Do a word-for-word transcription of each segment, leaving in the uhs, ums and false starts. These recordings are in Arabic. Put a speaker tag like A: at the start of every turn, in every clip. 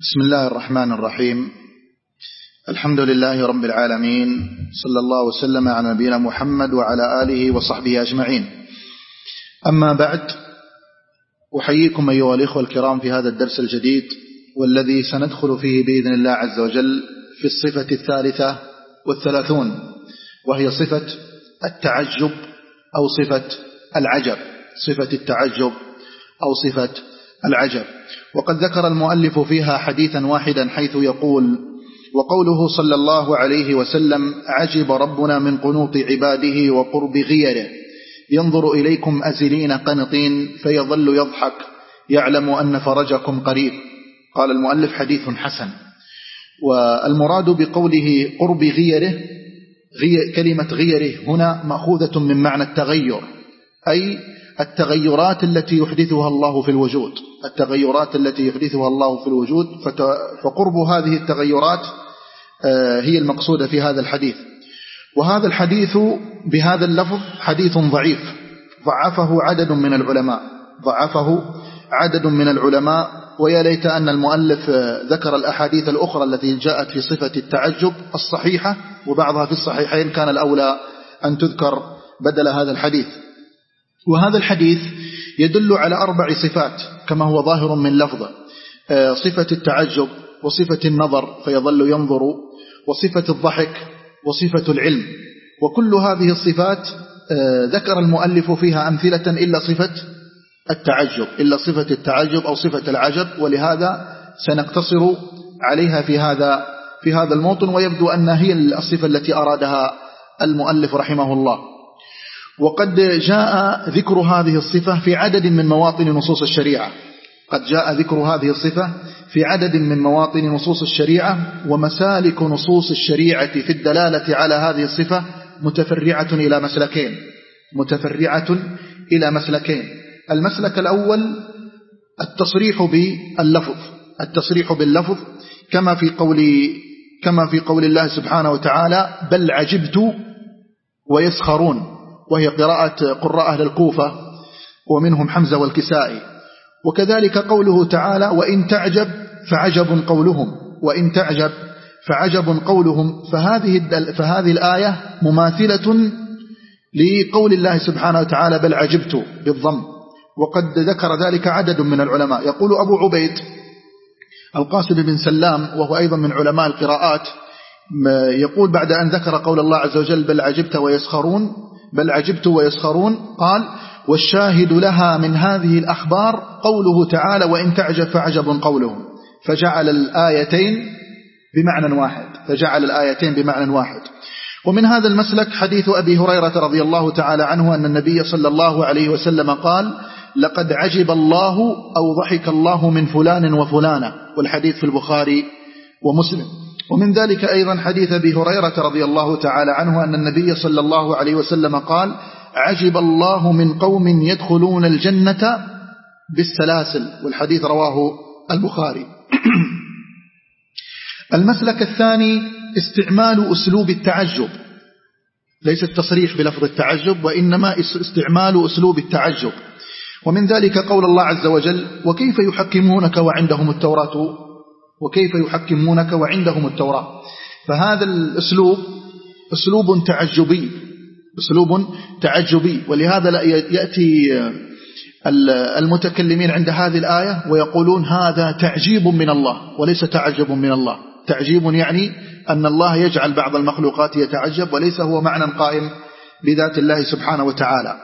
A: بسم الله الرحمن الرحيم. الحمد لله رب العالمين، صلى الله وسلم على نبينا محمد وعلى آله وصحبه أجمعين. أما بعد، أحييكم أيها الإخوة الكرام في هذا الدرس الجديد، والذي سندخل فيه بإذن الله عز وجل في الصفة الثالثة والثلاثون، وهي صفة التعجب أو صفة العجب صفة التعجب أو صفة العجب. وقد ذكر المؤلف فيها حديثا واحدا، حيث يقول: وقوله صلى الله عليه وسلم: عجب ربنا من قنوط عباده وقرب غيره، ينظر إليكم أزلين قنطين فيظل يضحك، يعلم أن فرجكم قريب. قال المؤلف: حديث حسن. والمراد بقوله قرب غيره، غي كلمة غيره هنا مأخوذة من معنى التغير، أي التغيرات التي يحدثها الله في الوجود التغيرات التي يحدثها الله في الوجود فقرب هذه التغيرات هي المقصودة في هذا الحديث. وهذا الحديث بهذا اللفظ حديث ضعيف، ضعفه عدد من العلماء ضعفه عدد من العلماء ويا ليت أن المؤلف ذكر الأحاديث الأخرى التي جاءت في صفة التعجب الصحيحة، وبعضها في الصحيحين، كان الأولى أن تذكر بدل هذا الحديث. وهذا الحديث يدل على أربع صفات كما هو ظاهر من لفظه: صفة التعجب، وصفة النظر فيظل ينظر، وصفة الضحك، وصفة العلم. وكل هذه الصفات ذكر المؤلف فيها أمثلة إلا صفة التعجب إلا صفة التعجب أو صفة العجب، ولهذا سنقتصر عليها في هذا في هذا الموطن، ويبدو أن هي الصفة التي أرادها المؤلف رحمه الله. وقد جاء ذكر هذه الصفة في عدد من مواطن نصوص الشريعة قد جاء ذكر هذه الصفة في عدد من مواطن نصوص الشريعة ومسالك نصوص الشريعة في الدلالة على هذه الصفة متفرعة إلى مسلكين متفرعة إلى مسلكين المسلك الأول التصريح باللفظ التصريح باللفظ كما في قول كما في قول الله سبحانه وتعالى: بل عجبت ويسخرون، وهي قراءة قراء أهل الكوفة ومنهم حمزة والكسائي. وكذلك قوله تعالى: وإن تعجب فعجب قولهم وإن تعجب فعجب قولهم فهذه فهذه الآية مماثلة لقول الله سبحانه وتعالى: بل عجبت بالضم. وقد ذكر ذلك عدد من العلماء. يقول أبو عبيد القاسم بن سلام، وهو أيضا من علماء القراءات، يقول بعد أن ذكر قول الله عز وجل: بل عجبت ويسخرون بل عجبت ويسخرون قال: والشاهد لها من هذه الأخبار قوله تعالى: وإن تعجب فعجب قولهم، فجعل الآيتين بمعنى واحد فجعل الآيتين بمعنى واحد. ومن هذا المسلك حديث أبي هريرة رضي الله تعالى عنه أن النبي صلى الله عليه وسلم قال: لقد عجب الله أو ضحك الله من فلان وفلانة، والحديث في البخاري ومسلم. ومن ذلك أيضا حديث أبي هريرة رضي الله تعالى عنه أن النبي صلى الله عليه وسلم قال: عجب الله من قوم يدخلون الجنة بالسلاسل، والحديث رواه البخاري. المسلك الثاني استعمال أسلوب التعجب، ليس التصريح بلفظ التعجب، وإنما استعمال أسلوب التعجب. ومن ذلك قول الله عز وجل: وكيف يحكمونك وعندهم التوراة وكيف يحكمونك وعندهم التوراة. فهذا الأسلوب أسلوب تعجبي أسلوب تعجبي ولهذا لا يأتي المتكلمين عند هذه الآية ويقولون: هذا تعجيب من الله، وليس تعجب من الله. تعجيب يعني أن الله يجعل بعض المخلوقات يتعجب، وليس هو معنى قائم بذات الله سبحانه وتعالى.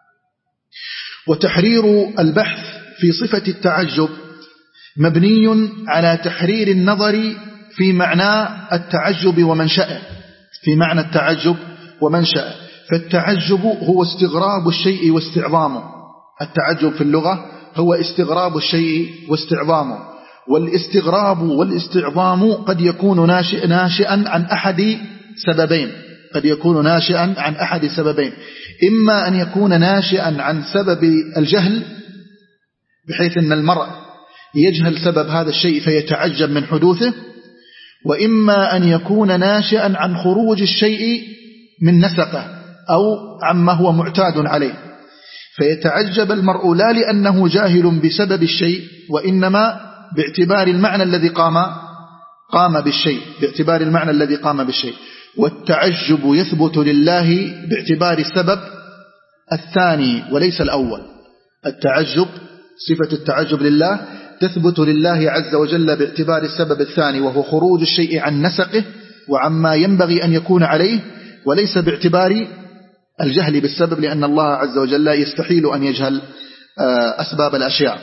A: وتحرير البحث في صفة التعجب مبني على تحرير النظر في معنى التعجب ومنشأه في معنى التعجب ومنشأه. فالتعجب هو استغراب الشيء واستعظامه التعجب في اللغة هو استغراب الشيء واستعظامه. والاستغراب والاستعظام قد يكون ناشئ ناشئا عن أحد سببين قد يكون ناشئا عن أحد سببين إما أن يكون ناشئا عن سبب الجهل، بحيث أن المرء يجهل سبب هذا الشيء فيتعجب من حدوثه، وإما أن يكون ناشئا عن خروج الشيء من نسقه أو عما هو معتاد عليه، فيتعجب المرء لا لأنه جاهل بسبب الشيء، وإنما باعتبار المعنى الذي قام قام بالشيء باعتبار المعنى الذي قام بالشيء، والتعجب يثبت لله باعتبار السبب الثاني وليس الأول. التعجب صفة التعجب لله تثبت لله عز وجل باعتبار السبب الثاني، وهو خروج الشيء عن نسقه وعما ينبغي أن يكون عليه، وليس باعتبار الجهل بالسبب، لأن الله عز وجل يستحيل أن يجهل أسباب الأشياء.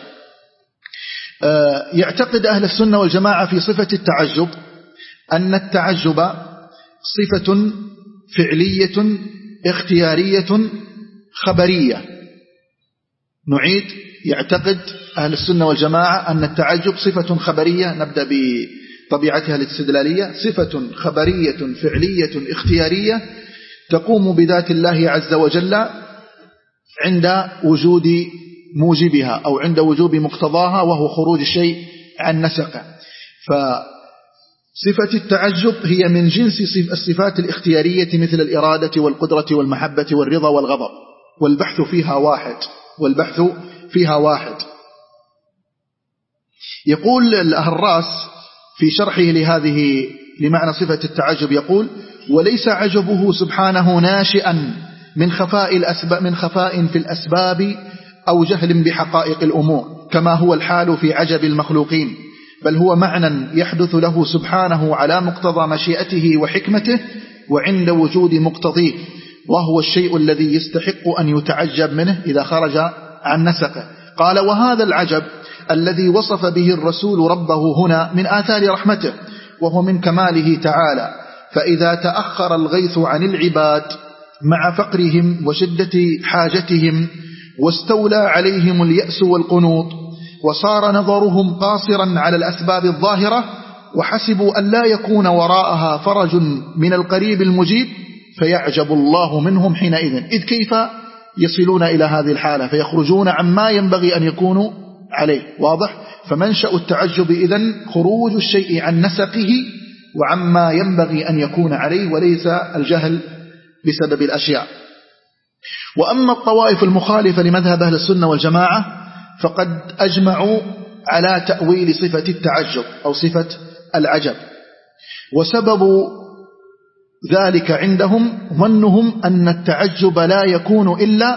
A: يعتقد أهل السنة والجماعة في صفة التعجب أن التعجب صفة فعلية اختيارية خبرية. نعيد، يعتقد أهل السنة والجماعة أن التعجب صفة خبرية، نبدأ بطبيعتها الاستدلالية، صفة خبرية فعلية اختيارية تقوم بذات الله عز وجل عند وجود موجبها أو عند وجوب مقتضاها، وهو خروج الشيء عن نسقه. فصفة التعجب هي من جنس الصفات الاختيارية مثل الإرادة والقدرة والمحبة والرضا والغضب، والبحث فيها واحد والبحث فيها واحد. يقول الأهراس في شرحه لهذه لمعنى صفة التعجب، يقول: وليس عجبه سبحانه ناشئا من خفاء الأسباب من خفاء في الأسباب أو جهل بحقائق الأمور كما هو الحال في عجب المخلوقين، بل هو معنى يحدث له سبحانه على مقتضى مشيئته وحكمته وعند وجود مقتضيه، وهو الشيء الذي يستحق أن يتعجب منه إذا خرج عن نسقه. قال: وهذا العجب الذي وصف به الرسول ربه هنا من آثار رحمته، وهو من كماله تعالى. فإذا تأخر الغيث عن العباد مع فقرهم وشدة حاجتهم، واستولى عليهم اليأس والقنوط، وصار نظرهم قاصرا على الأسباب الظاهرة، وحسبوا أن لا يكون وراءها فرج من القريب المجيب، فيعجب الله منهم حينئذ. إذ كيف يصلون إلى هذه الحالة فيخرجون عما ينبغي أن يكونوا عليه؟ واضح؟ فمنشأ التعجب إذن خروج الشيء عن نسقه وعما ينبغي أن يكون عليه، وليس الجهل بسبب الأشياء. وأما الطوائف المخالفة لمذهب أهل السنة والجماعة فقد أجمعوا على تأويل صفة التعجب أو صفة العجب، وسبب ذلك عندهم ظنهم أن التعجب لا يكون إلا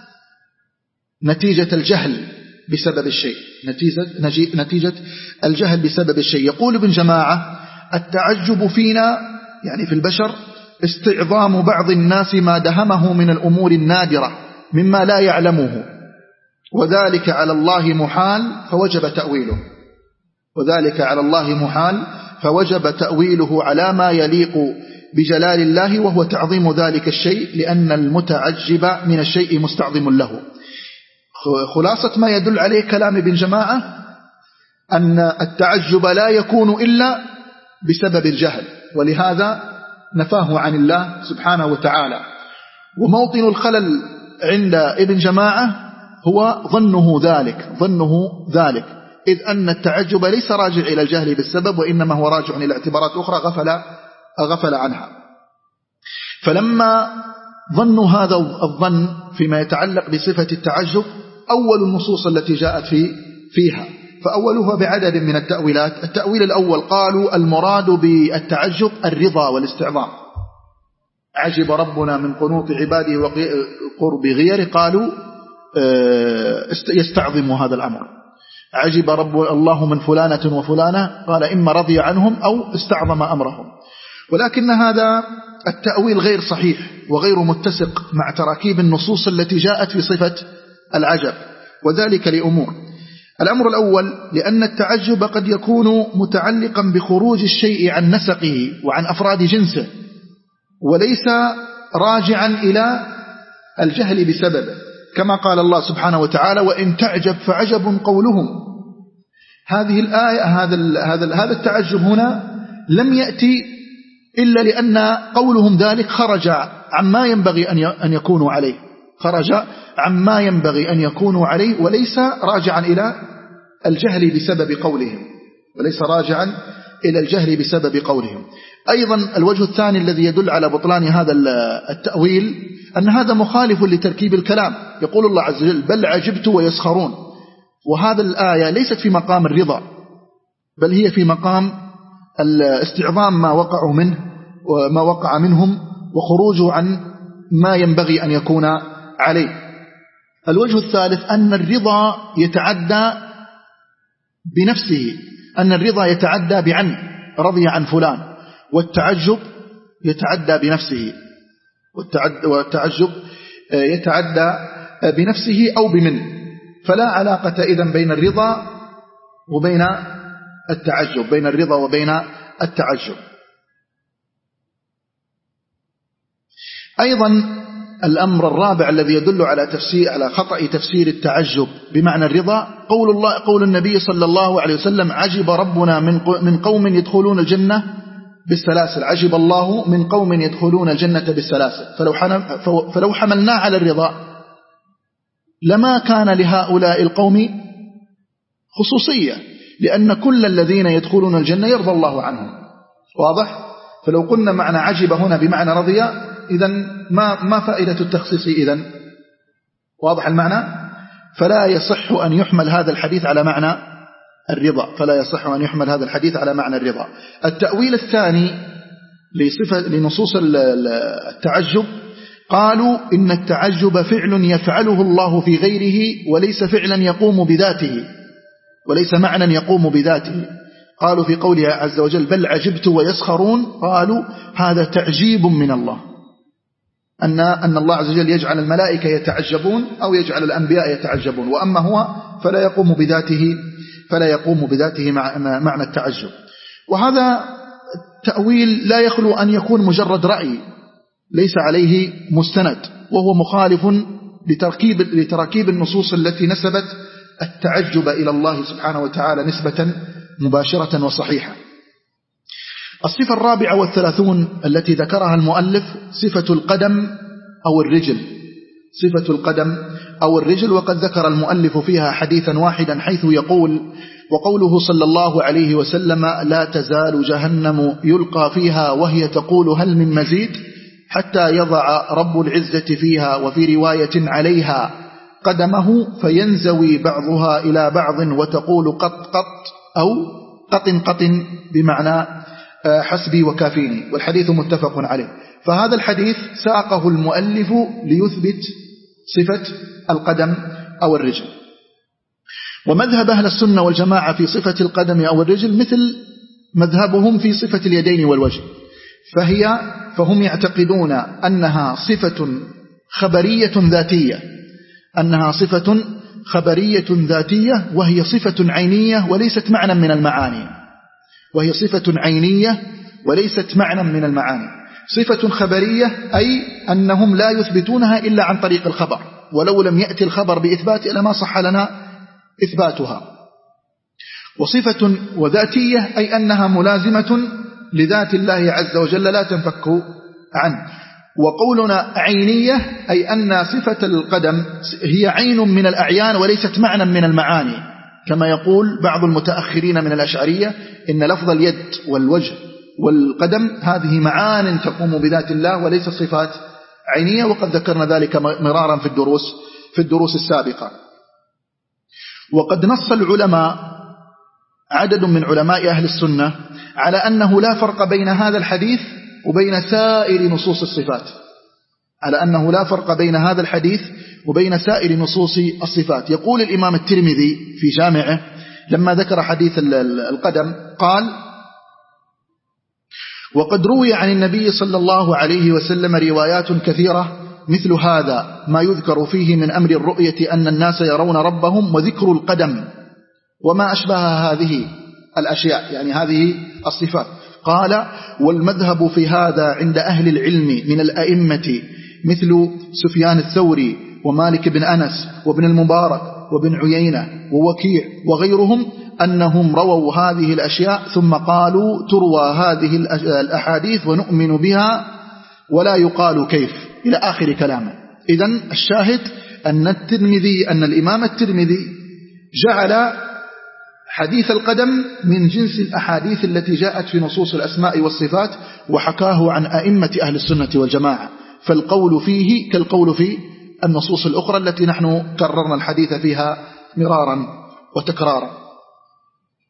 A: نتيجة الجهل بسبب الشيء، نتيجة, نتيجة الجهل بسبب الشيء. يقول ابن جماعة: التعجب فينا يعني في البشر استعظام بعض الناس ما دهمه من الأمور النادرة مما لا يعلمه، وذلك على الله محال فوجب تأويله وذلك على الله محال فوجب تأويله على ما يليق بجلال الله، وهو تعظيم ذلك الشيء، لأن المتعجب من الشيء مستعظم له. خلاصة ما يدل عليه كلام ابن جماعة أن التعجب لا يكون إلا بسبب الجهل، ولهذا نفاه عن الله سبحانه وتعالى. وموطن الخلل عند ابن جماعة هو ظنه ذلك ظنه ذلك إذ أن التعجب ليس راجع إلى الجهل بالسبب، وإنما هو راجع إلى اعتبارات أخرى غفل غفل عنها. فلما ظنوا هذا الظن فيما يتعلق بصفة التعجب، أول النصوص التي جاءت في فيها فأولها بعدد من التأويلات. التأويل الأول قالوا المراد بالتعجب الرضا والاستعظام. عجب ربنا من قنوط عباده وقرب غيره، قالوا يستعظم هذا الأمر. عجب رب الله من فلانة وفلانة، قال إما رضي عنهم أو استعظم أمرهم. ولكن هذا التأويل غير صحيح وغير متسق مع تراكيب النصوص التي جاءت في صفة العجب، وذلك لأمور. الأمر الأول لأن التعجب قد يكون متعلقا بخروج الشيء عن نسقه وعن أفراد جنسه، وليس راجعا إلى الجهل بسببه، كما قال الله سبحانه وتعالى: وإن تعجب فعجب قولهم. هذه الآية هذا هذا هذا التعجب هنا لم يأتي إلا لأن قولهم ذلك خرج عما ينبغي أن يكونوا عليه خرج عما ينبغي أن يكونوا عليه وليس راجعا إلى الجهل بسبب قولهم وليس راجعا إلى الجهل بسبب قولهم. أيضا الوجه الثاني الذي يدل على بطلان هذا التأويل أن هذا مخالف لتركيب الكلام. يقول الله عز وجل: بل عجبت ويسخرون، وهذا الآية ليست في مقام الرضا بل هي في مقام الاستعظام ما وقعوا منه وما وقع منهم وخروجه عن ما ينبغي أن يكون عليه. الوجه الثالث أن الرضا يتعدى بنفسه، أن الرضا يتعدى بعن، رضي عن فلان، والتعجب يتعدى بنفسه، والتعجب يتعدى بنفسه أو بمن، فلا علاقة إذن بين الرضا وبين التعجب، بين الرضا وبين التعجب. أيضا الأمر الرابع الذي يدل على تفسير على خطأ تفسير التعجب بمعنى الرضا قول الله قول النبي صلى الله عليه وسلم: عجب ربنا من من قوم يدخلون الجنة بالسلاسل، عجب الله من قوم يدخلون الجنة بالسلاسل. فلو فلو حملنا على الرضا لما كان لهؤلاء القوم خصوصية، لأن كل الذين يدخلون الجنة يرضى الله عنهم. واضح؟ فلو قلنا معنى عجب هنا بمعنى رضي، إذن ما ما فائدة التخصيص إذن؟ واضح المعنى؟ فلا يصح أن يحمل هذا الحديث على معنى الرضا، فلا يصح أن يحمل هذا الحديث على معنى الرضا. التأويل الثاني لصفة لنصوص التعجب قالوا إن التعجب فعل يفعله الله في غيره وليس فعلا يقوم بذاته، وليس معنى يقوم بذاته. قالوا في قوله عز وجل: بل عجبت ويسخرون، قالوا هذا تعجيب من الله، أن أن الله عز وجل يجعل الملائكة يتعجبون أو يجعل الأنبياء يتعجبون، وأما هو فلا يقوم بذاته، فلا يقوم بذاته مع معنى التعجب. وهذا التأويل لا يخلو أن يكون مجرد رأي ليس عليه مستند، وهو مخالف لتركيب لتراكيب النصوص التي نسبت التعجب إلى الله سبحانه وتعالى نسبة مباشرة وصحيحة. الصفة الرابعة والثلاثون التي ذكرها المؤلف صفة القدم أو الرجل، صفة القدم أو الرجل، وقد ذكر المؤلف فيها حديثا واحدا حيث يقول: وقوله صلى الله عليه وسلم: لا تزال جهنم يلقى فيها وهي تقول هل من مزيد، حتى يضع رب العزة فيها وفي رواية عليها قدمه فينزوي بعضها إلى بعض وتقول قط قط أو قط قط بمعنى حسبي وكافيني، والحديث متفق عليه. فهذا الحديث ساقه المؤلف ليثبت صفة القدم أو الرجل. ومذهب أهل السنة والجماعة في صفة القدم أو الرجل مثل مذهبهم في صفة اليدين والوجه، فهي فهم يعتقدون أنها صفة خبرية ذاتية، أنها صفة خبرية ذاتية وهي صفة عينية وليست معنى من المعاني، وهي صفة عينية وليست معنى من المعاني. صفة خبرية أي أنهم لا يثبتونها إلا عن طريق الخبر، ولو لم يأتي الخبر بإثباتها لما صح لنا إثباتها. وصفة وذاتية أي أنها ملازمة لذات الله عز وجل لا تنفك عنه. وقولنا عينية أي أن صفة القدم هي عين من الأعيان وليست معنى من المعاني، كما يقول بعض المتأخرين من الأشعرية إن لفظ اليد والوجه والقدم هذه معان تقوم بذات الله وليست صفات عينية، وقد ذكرنا ذلك مرارا في الدروس في الدروس السابقة. وقد نص العلماء عدد من علماء أهل السنة على أنه لا فرق بين هذا الحديث وبين سائر نصوص الصفات، على أنه لا فرق بين هذا الحديث وبين سائر نصوص الصفات. يقول الإمام الترمذي في جامعه لما ذكر حديث القدم قال: وقد روي عن النبي صلى الله عليه وسلم روايات كثيرة مثل هذا ما يذكر فيه من أمر الرؤية أن الناس يرون ربهم وذكر القدم وما أشبه هذه الأشياء، يعني هذه الصفات. قال: والمذهب في هذا عند أهل العلم من الأئمة مثل سفيان الثوري ومالك بن أنس وابن المبارك وابن عيينة ووكيع وغيرهم أنهم رووا هذه الأشياء ثم قالوا تروى هذه الأحاديث ونؤمن بها ولا يقال كيف، إلى آخر كلامه. إذن الشاهد أن الترمذي أن الإمام الترمذي جعل حديث القدم من جنس الأحاديث التي جاءت في نصوص الأسماء والصفات وحكاه عن أئمة أهل السنة والجماعة، فالقول فيه كالقول في النصوص الأخرى التي نحن كررنا الحديث فيها مرارا وتكرارا.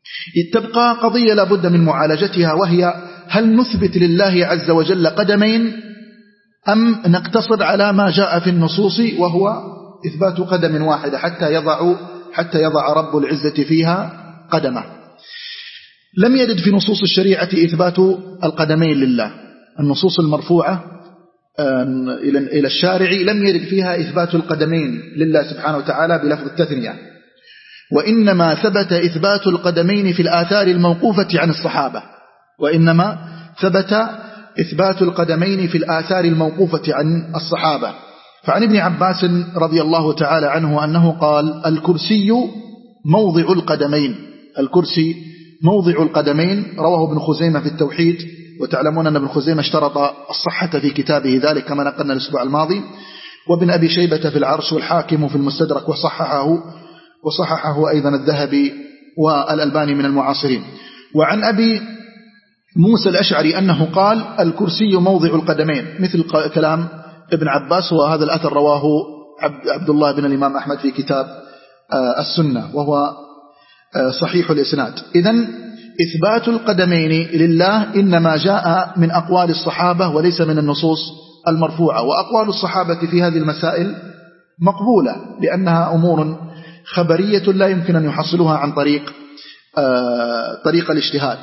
A: تبقى قضية لابد من معالجتها، وهي هل نثبت لله عز وجل قدمين أم نقتصر على ما جاء في النصوص وهو إثبات قدم واحدة حتى يضع حتى يضع رب العزة فيها قدمه. لم يرد في نصوص الشريعة إثبات القدمين لله. النصوص المرفوعة إلى الشارع لم يرد فيها إثبات القدمين لله سبحانه وتعالى بلفظ التثنية، وإنما ثبت إثبات القدمين في الآثار الموقوفة عن الصحابة وإنما ثبت إثبات القدمين في الآثار الموقوفة عن الصحابة. فعن ابن عباس رضي الله تعالى عنه أنه قال: الكرسي موضع القدمين. الكرسي موضع القدمين. رواه ابن خزيمة في التوحيد، وتعلمون أن ابن خزيمة اشترط الصحة في كتابه ذلك كما نقلنا الأسبوع الماضي، وابن أبي شيبة في العرش، والحاكم في المستدرك، وصححه وصححه أيضا الذهبي والألباني من المعاصرين. وعن أبي موسى الأشعري أنه قال: الكرسي موضع القدمين، مثل كلام ابن عباس. وهذا الأثر رواه عبد الله بن الإمام أحمد في كتاب السنة، وهو صحيح الإسناد. إذن إثبات القدمين لله إنما جاء من أقوال الصحابة وليس من النصوص المرفوعة، وأقوال الصحابة في هذه المسائل مقبولة لأنها أمور خبرية لا يمكن أن يحصلها عن طريق طريق الاجتهاد.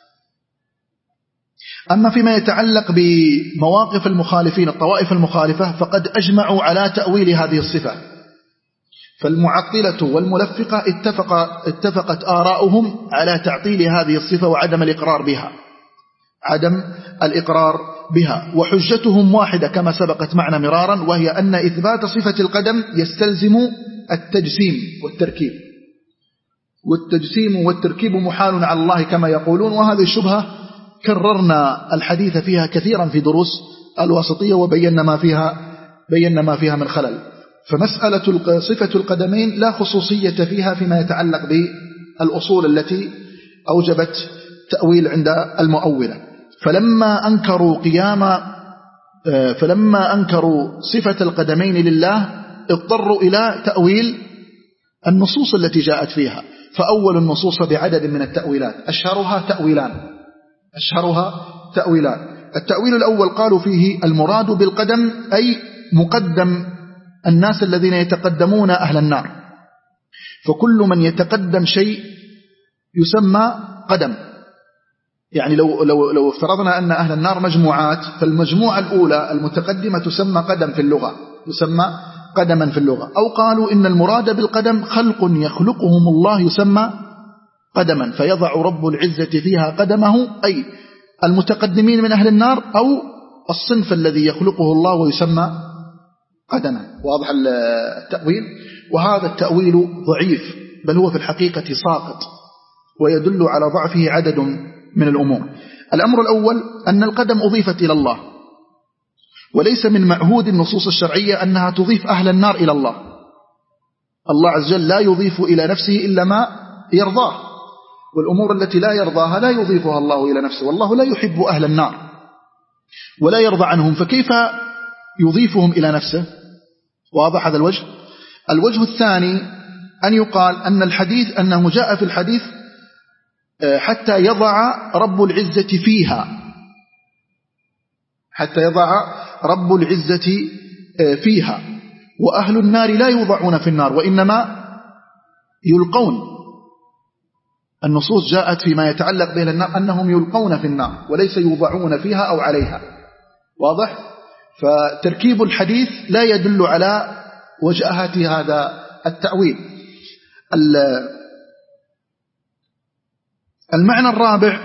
A: أما فيما يتعلق بمواقف المخالفين الطوائف المخالفة فقد أجمعوا على تأويل هذه الصفة، فالمعطلة والملفقة اتفق اتفقت آراؤهم على تعطيل هذه الصفة وعدم الإقرار بها عدم الإقرار بها وحجتهم واحدة كما سبقت معنا مرارا، وهي أن إثبات صفة القدم يستلزم التجسيم والتركيب، والتجسيم والتركيب محال على الله كما يقولون. وهذه الشبهة كررنا الحديث فيها كثيرا في دروس الواسطية وبينا ما فيها بينا ما فيها من خلل. فمسألة صفة القدمين لا خصوصية فيها فيما يتعلق بالأصول التي أوجبت تأويل عند المؤولة. فلما أنكروا قيام فلما أنكروا صفة القدمين لله اضطروا إلى تأويل النصوص التي جاءت فيها، فأول النصوص بعدد من التأويلات، أشهرها تأويلان أشهرها تأويلان التأويل الأول قالوا فيه المراد بالقدم أي مقدم الناس الذين يتقدمون أهل النار، فكل من يتقدم شيء يسمى قدم. يعني لو, لو, لو افترضنا أن أهل النار مجموعات، فالمجموعة الأولى المتقدمة تسمى قدم في اللغة تسمى قدما في اللغة. أو قالوا إن المراد بالقدم خلق يخلقهم الله يسمى قدما، فيضع رب العزة فيها قدمه، أي المتقدمين من أهل النار أو الصنف الذي يخلقه الله ويسمى قدما. واضح التأويل؟ وهذا التأويل ضعيف، بل هو في الحقيقة ساقط، ويدل على ضعفه عدد من الأمور. الأمر الأول أن القدم أضيفت إلى الله، وليس من معهود النصوص الشرعية أنها تضيف أهل النار إلى الله. الله عز وجل لا يضيف إلى نفسه إلا ما يرضاه، والأمور التي لا يرضاها لا يضيفها الله إلى نفسه، والله لا يحب أهل النار ولا يرضى عنهم، فكيف يضيفهم إلى نفسه؟ واضح هذا الوجه؟ الوجه الثاني أن يقال أن الحديث أنه جاء في الحديث حتى يضع رب العزة فيها حتى يضع رب العزة فيها وأهل النار لا يوضعون في النار وإنما يلقون. النصوص جاءت فيما يتعلق بأهل النار أنهم يلقون في النار وليس يوضعون فيها أو عليها. واضح؟ فتركيب الحديث لا يدل على وجاهة هذا التأويل. المعنى الرابع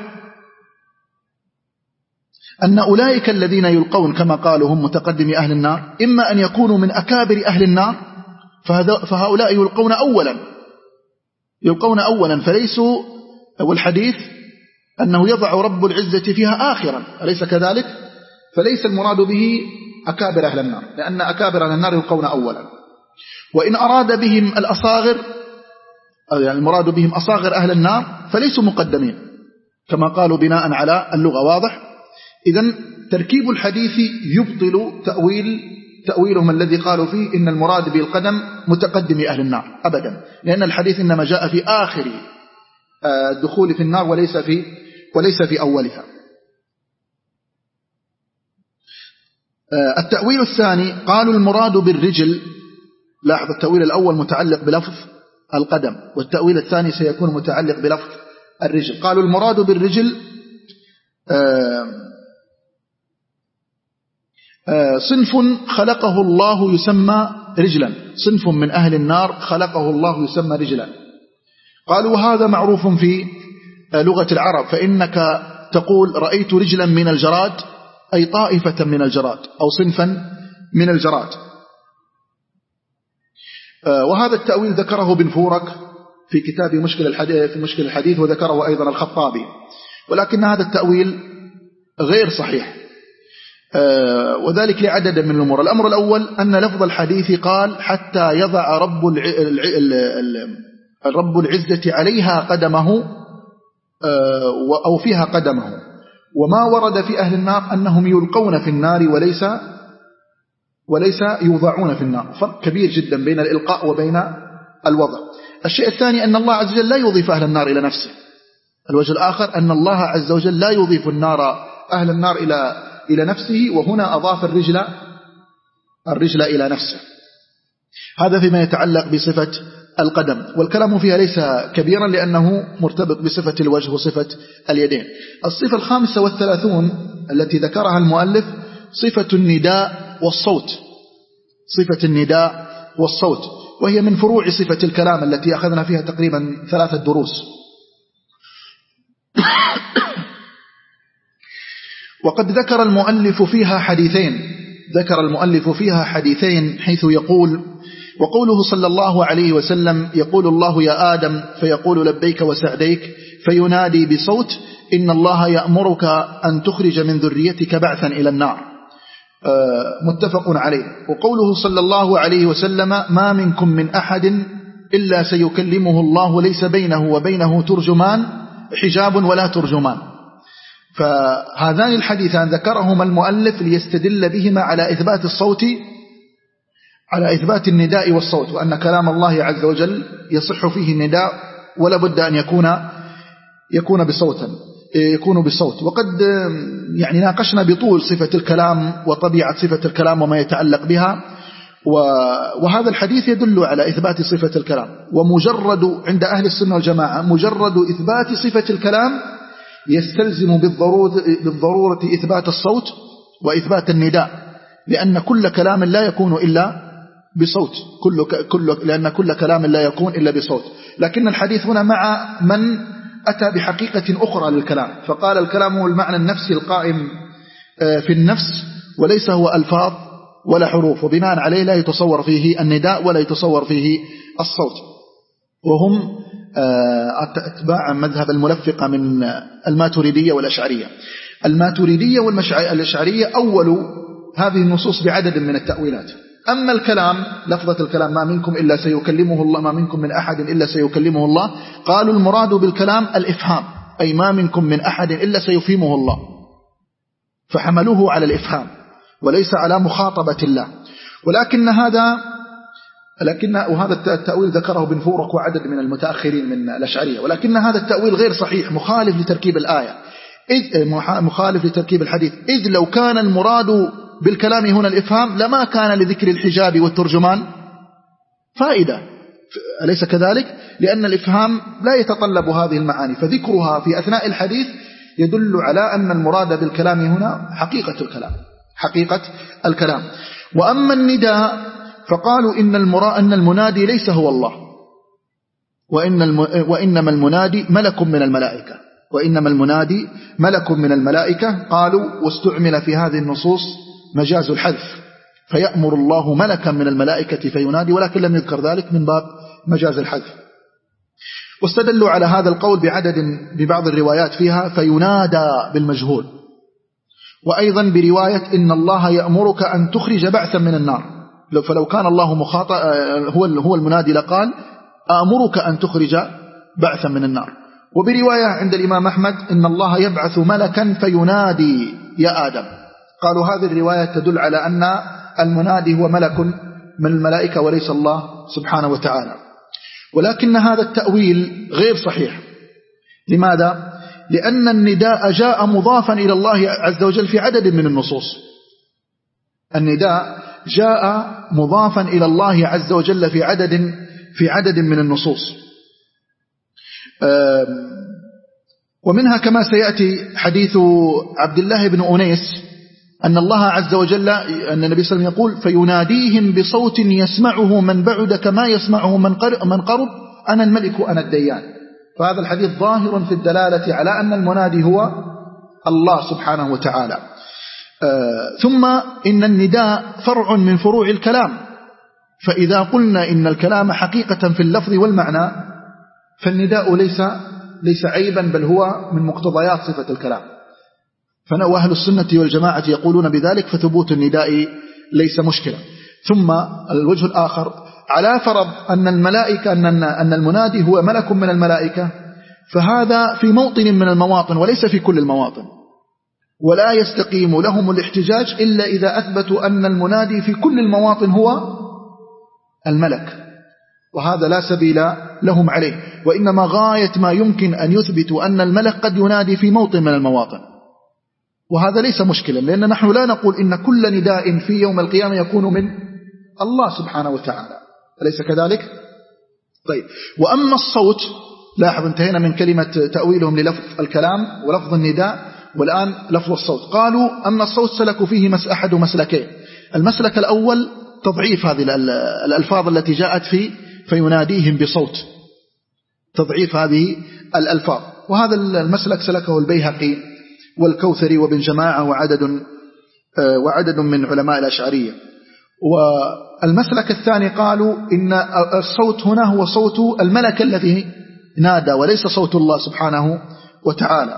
A: أن أولئك الذين يلقون كما قالوا هم متقدمي أهل النار إما أن يكونوا من أكابر أهل النار، فهؤلاء يلقون أولا يلقون أولا فليسوا، والحديث أنه يضع رب العزة فيها آخرا، أليس كذلك؟ فليس المراد به أكابر أهل النار، لأن أكابر أهل النار يلقون أولا. وإن أراد بهم الأصاغر، يعني المراد بهم أصاغر أهل النار، فليسوا مقدمين كما قالوا بناء على اللغة. واضح؟ إذن تركيب الحديث يبطل تأويل تأويلهم الذي قالوا فيه إن المراد بالقدم متقدم أهل النار أبدا، لأن الحديث إنما جاء في آخر الدخول في النار وليس في وليس في أولها. التأويل الثاني قالوا المراد بالرجل. لاحظ التأويل الأول متعلق بلفظ القدم، والتأويل الثاني سيكون متعلق بلفظ الرجل. قالوا المراد بالرجل صنف خلقه الله يسمى رجلا، صنف من أهل النار خلقه الله يسمى رجلا. قالوا هذا معروف في لغة العرب، فإنك تقول رأيت رجلا من الجراد أي طائفة من الجراد أو صنفا من الجراد. وهذا التأويل ذكره بن فورك في كتاب مشكل الحديث في مشكل الحديث، وذكره أيضا الخطابي، ولكن هذا التأويل غير صحيح، وذلك لعدد من الأمور. الأمر الأول أن لفظ الحديث قال حتى يضع رب رب العزة عليها قدمه أو فيها قدمه، وما ورد في أهل النار أنهم يلقون في النار وليس وليس يوضعون في النار. فرق كبير جدا بين الإلقاء وبين الوضع. الشيء الثاني أن الله عز وجل لا يضيف أهل النار إلى نفسه. الوجه الآخر أن الله عز وجل لا يضيف النار أهل النار إلى إلى نفسه، وهنا أضاف الرجل الرجل إلى نفسه. هذا فيما يتعلق بصفة القدم، والكلام فيها ليس كبيرا لأنه مرتبط بصفة الوجه وصفة اليدين. الصفة الخامسة والثلاثون التي ذكرها المؤلف صفة النداء والصوت، صفة النداء والصوت، وهي من فروع صفة الكلام التي أخذنا فيها تقريبا ثلاثة دروس. وقد ذكر المؤلف فيها حديثين ذكر المؤلف فيها حديثين حيث يقول: وقوله صلى الله عليه وسلم يقول الله يا آدم فيقول لبيك وسعديك فينادي بصوت إن الله يأمرك أن تخرج من ذريتك بعثا إلى النار، متفق عليه. وقوله صلى الله عليه وسلم ما منكم من أحد إلا سيكلمه الله ليس بينه وبينه ترجمان حجاب ولا ترجمان. فهذان الحديثان ذكرهما المؤلف ليستدل بهما على إثبات الصوت، على إثبات النداء والصوت، وأن كلام الله عز وجل يصح فيه النداء ولا بد أن يكون يكون بصوتا يكون بصوت. وقد يعني ناقشنا بطول صفة الكلام وطبيعة صفة الكلام وما يتعلق بها، وهذا الحديث يدل على إثبات صفة الكلام. ومجرد عند أهل السنة والجماعة مجرد إثبات صفة الكلام يستلزم بالضرورة, بالضرورة إثبات الصوت وإثبات النداء، لأن كل كلام لا يكون إلا بصوت، كل كل لأن كل كلام لا يكون إلا بصوت. لكن الحديث هنا مع من أتى بحقيقة أخرى للكلام، فقال الكلام هو المعنى النفسي القائم في النفس وليس هو ألفاظ ولا حروف، وبناء عليه لا يتصور فيه النداء ولا يتصور فيه الصوت. وهم أتباع مذهب الملفقة من الماتريدية والأشعرية. الماتريدية والأشعرية أول هذه النصوص بعدد من التأويلات. أما الكلام لفظة الكلام ما منكم إلا سيكلمه الله، ما منكم من أحد إلا سيكلمه الله، قالوا المراد بالكلام الإفهام، أي ما منكم من أحد إلا سيفهمه الله، فحملوه على الإفهام وليس على مخاطبة الله. ولكن هذا لكن وهذا التأويل ذكره بن فورك وعدد من المتأخرين من الأشعرية، ولكن هذا التأويل غير صحيح، مخالف لتركيب الآية، إذ مخالف لتركيب الحديث، إذ لو كان المراد بالكلام هنا الإفهام لما كان لذكر الحجاب والترجمان فائدة، أليس كذلك؟ لأن الإفهام لا يتطلب هذه المعاني، فذكرها في أثناء الحديث يدل على أن المراد بالكلام هنا حقيقة الكلام حقيقة الكلام. وأما النداء فقالوا إن المراد أن المنادي ليس هو الله، وإن الم... وإنما المنادي ملك من الملائكة وإنما المنادي ملك من الملائكة. قالوا واستعمل في هذه النصوص مجاز الحذف، فيأمر الله ملكا من الملائكة فينادي، ولكن لم يذكر ذلك من باب مجاز الحذف. واستدلوا على هذا القول بعدد ببعض الروايات فيها فينادى بالمجهول، وأيضا برواية إن الله يأمرك أن تخرج بعثا من النار، فلو كان الله مخاطب هو هو المنادي لقال أأمرك أن تخرج بعثا من النار. وبرواية عند الإمام أحمد إن الله يبعث ملكا فينادي يا آدم. قالوا هذه الرواية تدل على أن المنادي هو ملك من الملائكة وليس الله سبحانه وتعالى. ولكن هذا التأويل غير صحيح، لماذا؟ لأن النداء جاء مضافا إلى الله عز وجل في عدد من النصوص. النداء جاء مضافا إلى الله عز وجل في عدد في عدد من النصوص. ومنها كما سيأتي حديث عبد الله بن أنيس أن الله عز وجل أن النبي صلى الله عليه وسلم يقول فيناديهم بصوت يسمعه من بعد كما يسمعه من قرب أنا الملك أنا الديان. فهذا الحديث ظاهر في الدلالة على أن المنادي هو الله سبحانه وتعالى. ثم إن النداء فرع من فروع الكلام، فإذا قلنا إن الكلام حقيقة في اللفظ والمعنى فالنداء ليس ليس عيبا، بل هو من مقتضيات صفة الكلام. فأهل السنة والجماعة يقولون بذلك، فثبوت النداء ليس مشكلة. ثم الوجه الآخر، على فرض أن الملائكة أن أن المنادي هو ملك من الملائكة، فهذا في موطن من المواطن وليس في كل المواطن، ولا يستقيم لهم الاحتجاج إلا إذا أثبتوا أن المنادي في كل المواطن هو الملك، وهذا لا سبيل لهم عليه، وإنما غاية ما يمكن أن يثبتوا أن الملك قد ينادي في موطن من المواطن، وهذا ليس مشكلا، لأن نحن لا نقول إن كل نداء في يوم القيامة يكون من الله سبحانه وتعالى، أليس كذلك؟ طيب، وأما الصوت، لاحظ انتهينا من كلمة تأويلهم للفظ الكلام ولفظ النداء، والآن لفظ الصوت. قالوا أن الصوت سلكوا فيه مس أحد مسلكين. المسلك الأول تضعيف هذه الألفاظ التي جاءت في فيناديهم بصوت، تضعيف هذه الألفاظ، وهذا المسلك سلكه البيهقي والكوثري وابن جماعة وعدد وعدد من علماء الأشعرية. والمسلك الثاني قالوا إن الصوت هنا هو صوت الملك الذي نادى وليس صوت الله سبحانه وتعالى،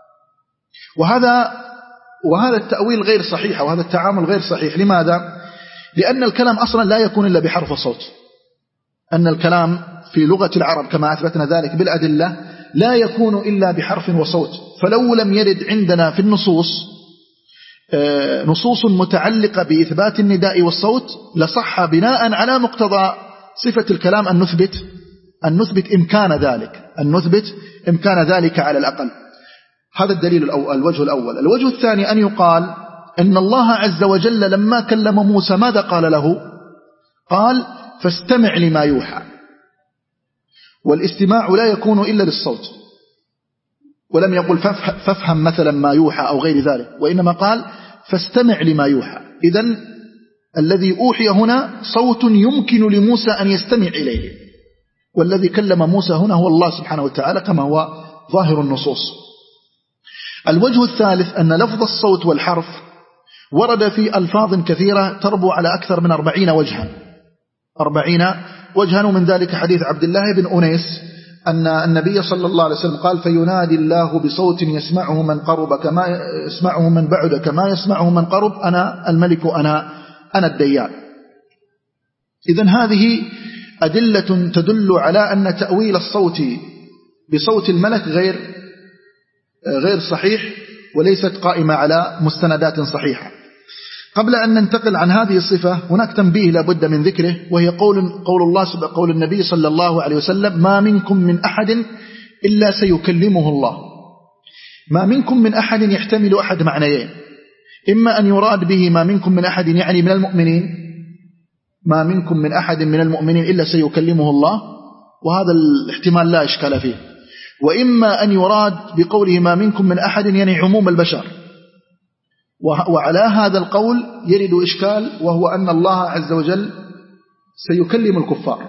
A: وهذا وهذا التأويل غير صحيح، وهذا التعامل غير صحيح. لماذا؟ لأن الكلام أصلا لا يكون إلا بحرف الصوت، أن الكلام في لغة العرب كما أثبتنا ذلك بالأدلة لا يكون إلا بحرف وصوت. فلو لم يرد عندنا في النصوص نصوص متعلقة بإثبات النداء والصوت لصح بناء على مقتضى صفة الكلام أن نثبت أن نثبت إمكان ذلك أن نثبت إمكان ذلك على الأقل. هذا الدليل الأول، الوجه الأول. الوجه الثاني أن يقال أن الله عز وجل لما كلم موسى ماذا قال له؟ قال فاستمع لما يوحى، والاستماع لا يكون إلا للصوت، ولم يقل فافهم مثلا ما يوحى أو غير ذلك، وإنما قال فاستمع لما يوحى. إذن الذي أوحي هنا صوت يمكن لموسى أن يستمع إليه، والذي كلم موسى هنا هو الله سبحانه وتعالى كما هو ظاهر النصوص. الوجه الثالث أن لفظ الصوت والحرف ورد في ألفاظ كثيرة تربو على أكثر من أربعين وجها أربعين وجها ومن ذلك حديث عبد الله بن أنيس أن النبي صلى الله عليه وسلم قال فينادي الله بصوت يسمعه من قرب كما يسمعه من بعد كما يسمعه من قرب أنا الملك أنا أنا الديان. إذن هذه أدلة تدل على أن تأويل الصوت بصوت الملك غير غير صحيح، وليست قائمة على مستندات صحيحة. قبل أن ننتقل عن هذه الصفة هناك تنبيه لابد من ذكره، وهي قول قول الله قول النبي صلى الله عليه وسلم ما منكم من أحد إلا سيكلمه الله. ما منكم من أحد يحتمل أحد معنيين، إما أن يراد به ما منكم من أحد يعني من المؤمنين، ما منكم من أحد من المؤمنين إلا سيكلمه الله، وهذا الاحتمال لا إشكال فيه، وإما أن يراد بقوله ما منكم من أحد يعني عموم البشر، وعلى هذا القول يرد إشكال، وهو أن الله عز وجل سيكلم الكفار،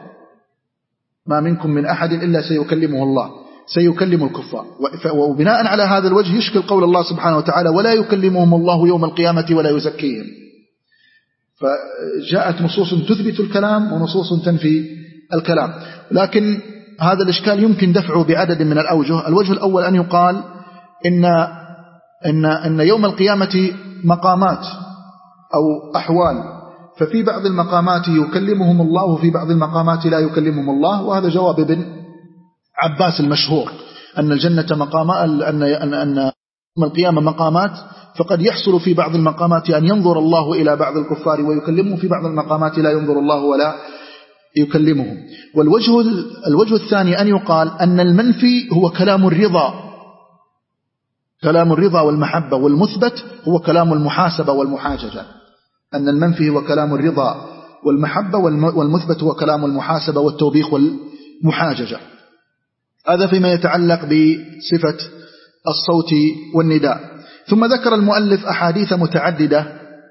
A: ما منكم من أحد إلا سيكلمه الله، سيكلم الكفار، وبناء على هذا الوجه يشكل قول الله سبحانه وتعالى ولا يكلمهم الله يوم القيامة ولا يزكيهم. فجاءت نصوص تثبت الكلام ونصوص تنفي الكلام، لكن هذا الإشكال يمكن دفعه بعدد من الأوجه. الوجه الأول أن يقال إن إن إن يوم القيامة مقامات أو أحوال، ففي بعض المقامات يكلمهم الله وفي بعض المقامات لا يكلمهم الله، وهذا جواب ابن عباس المشهور أن الجنة مقام أن أن أن يوم القيامة مقامات، فقد يحصل في بعض المقامات أن ينظر الله إلى بعض الكفار ويكلمهم، في بعض المقامات لا ينظر الله ولا يكلمهم. والوجه الوجه الثاني أن يقال أن المنفي هو كلام الرضا، كلام الرضا والمحبة، والمثبت هو كلام المحاسبة والمحاججة. أن المنفي هو كلام الرضا والمحبة، والمثبت هو كلام المحاسبة والتوبيخ والمحاججة. هذا فيما يتعلق بصفة الصوت والنداء. ثم ذكر المؤلف أحاديث متعددة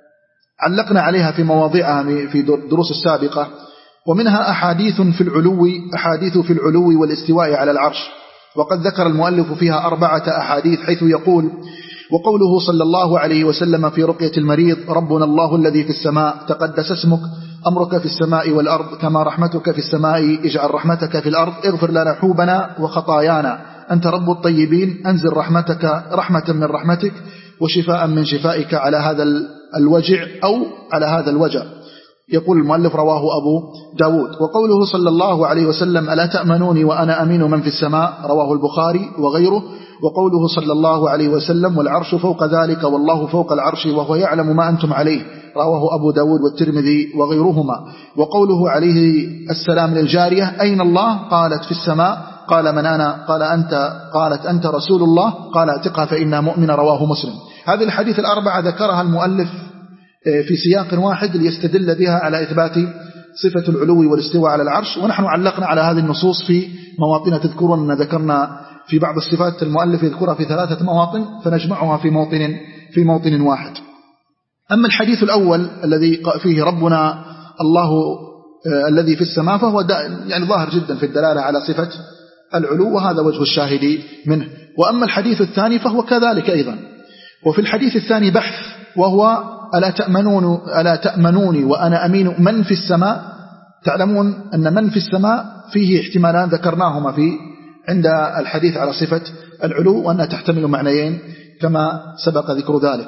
A: علقنا عليها في مواضعها في دروس السابقة، ومنها أحاديث في العلو أحاديث في العلو والاستواء على العرش، وقد ذكر المؤلف فيها أربعة أحاديث، حيث يقول: وقوله صلى الله عليه وسلم في رقية المريض: ربنا الله الذي في السماء تقدس اسمك، أمرك في السماء والأرض كما رحمتك في السماء، اجعل رحمتك في الأرض، اغفر لنا حوبنا وخطايانا، أنت رب الطيبين، أنزل رحمتك رحمة من رحمتك وشفاء من شفائك على هذا الوجع أو على هذا الوجع. يقول المؤلف: رواه أبو داود. وقوله صلى الله عليه وسلم: ألا تأمنوني وأنا أمين من في السماء، رواه البخاري وغيره. وقوله صلى الله عليه وسلم: والعرش فوق ذلك والله فوق العرش وهو يعلم ما أنتم عليه، رواه أبو داود والترمذي وغيرهما. وقوله عليه السلام للجارية: أين الله؟ قالت: في السماء. قال: من أنا؟ قال: أنت. قالت: أنت رسول الله. قال: اعتقها فإنها مؤمنة، رواه مسلم. هذه الحديث الأربعة ذكرها المؤلف في سياق واحد ليستدل بها على إثبات صفة العلو والاستواء على العرش، ونحن علقنا على هذه النصوص في مواطن. تذكرون أن ذكرنا في بعض الصفات المؤلف يذكرها في ثلاثة مواطن، فنجمعها في موطن في موطن واحد. أما الحديث الأول الذي فيه ربنا الله الذي في السماء، فهو يعني ظاهر جدا في الدلالة على صفة العلو، وهذا وجه الشاهد منه. وأما الحديث الثاني فهو كذلك أيضا. وفي الحديث الثاني بحث، وهو: ألا تأمنون ألا تأمنوني وأنا أمين من في السماء. تعلمون أن من في السماء فيه احتمالان ذكرناهما في عند الحديث على صفة العلو، وأنها تحتمل معنيين كما سبق ذكر ذلك.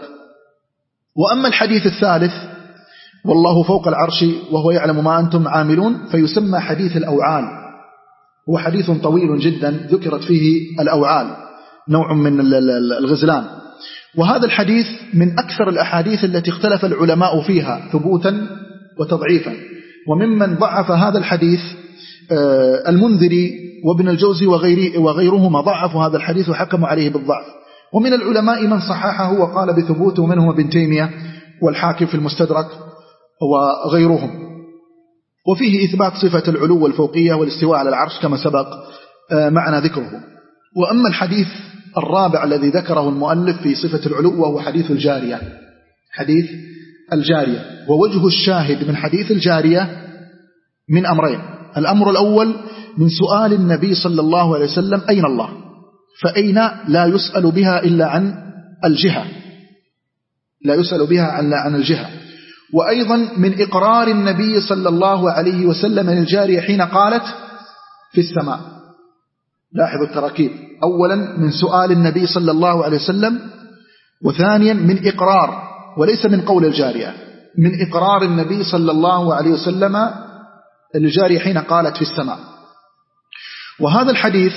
A: وأما الحديث الثالث: والله فوق العرش وهو يعلم ما أنتم عاملون، فيسمى حديث الأوعال. هو حديث طويل جدا ذكرت فيه الأوعال، نوع من الغزلان. وهذا الحديث من أكثر الأحاديث التي اختلف العلماء فيها ثبوتا وتضعيفا. وممن ضعف هذا الحديث المنذري وابن الجوزي وغيرهما ضعفوا هذا الحديث وحكموا عليه بالضعف. ومن العلماء من صححه وقال بثبوته، منهم ابن تيمية والحاكم في المستدرك وغيرهم. وفيه إثبات صفة العلو والفوقية والاستواء على العرش كما سبق معنا ذكره. وأما الحديث الرابع الذي ذكره المؤلف في صفة العلو وهو حديث الجارية، حديث الجارية. ووجه الشاهد من حديث الجارية من أمرين: الأمر الأول من سؤال النبي صلى الله عليه وسلم: أين الله؟ فأين لا يسأل بها إلا عن الجهة، لا يسأل بها إلا عن الجهة. وأيضا من إقرار النبي صلى الله عليه وسلم للجارية حين قالت: في السماء. لاحظوا التراكيب: أولا من سؤال النبي صلى الله عليه وسلم، وثانيا من إقرار، وليس من قول الجارية، من إقرار النبي صلى الله عليه وسلم الجارية حين قالت في السماء. وهذا الحديث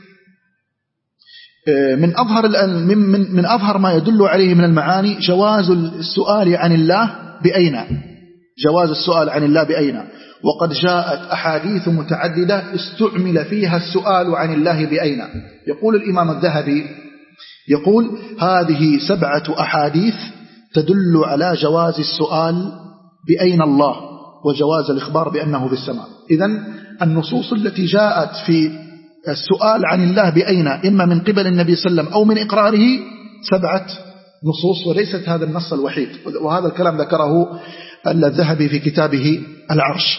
A: من أظهر من من من أظهر ما يدل عليه من المعاني جواز السؤال عن الله بأين، جواز السؤال عن الله بأين. وقد جاءت أحاديث متعددة استعمل فيها السؤال عن الله بأين. يقول الإمام الذهبي، يقول: هذه سبعة أحاديث تدل على جواز السؤال بأين الله وجواز الإخبار بأنه في السماء. إذن النصوص التي جاءت في السؤال عن الله بأين إما من قبل النبي صلى الله عليه وسلم أو من إقراره سبعة نصوص، وليست هذا النص الوحيد. وهذا الكلام ذكره الذهبي في كتابه العرش.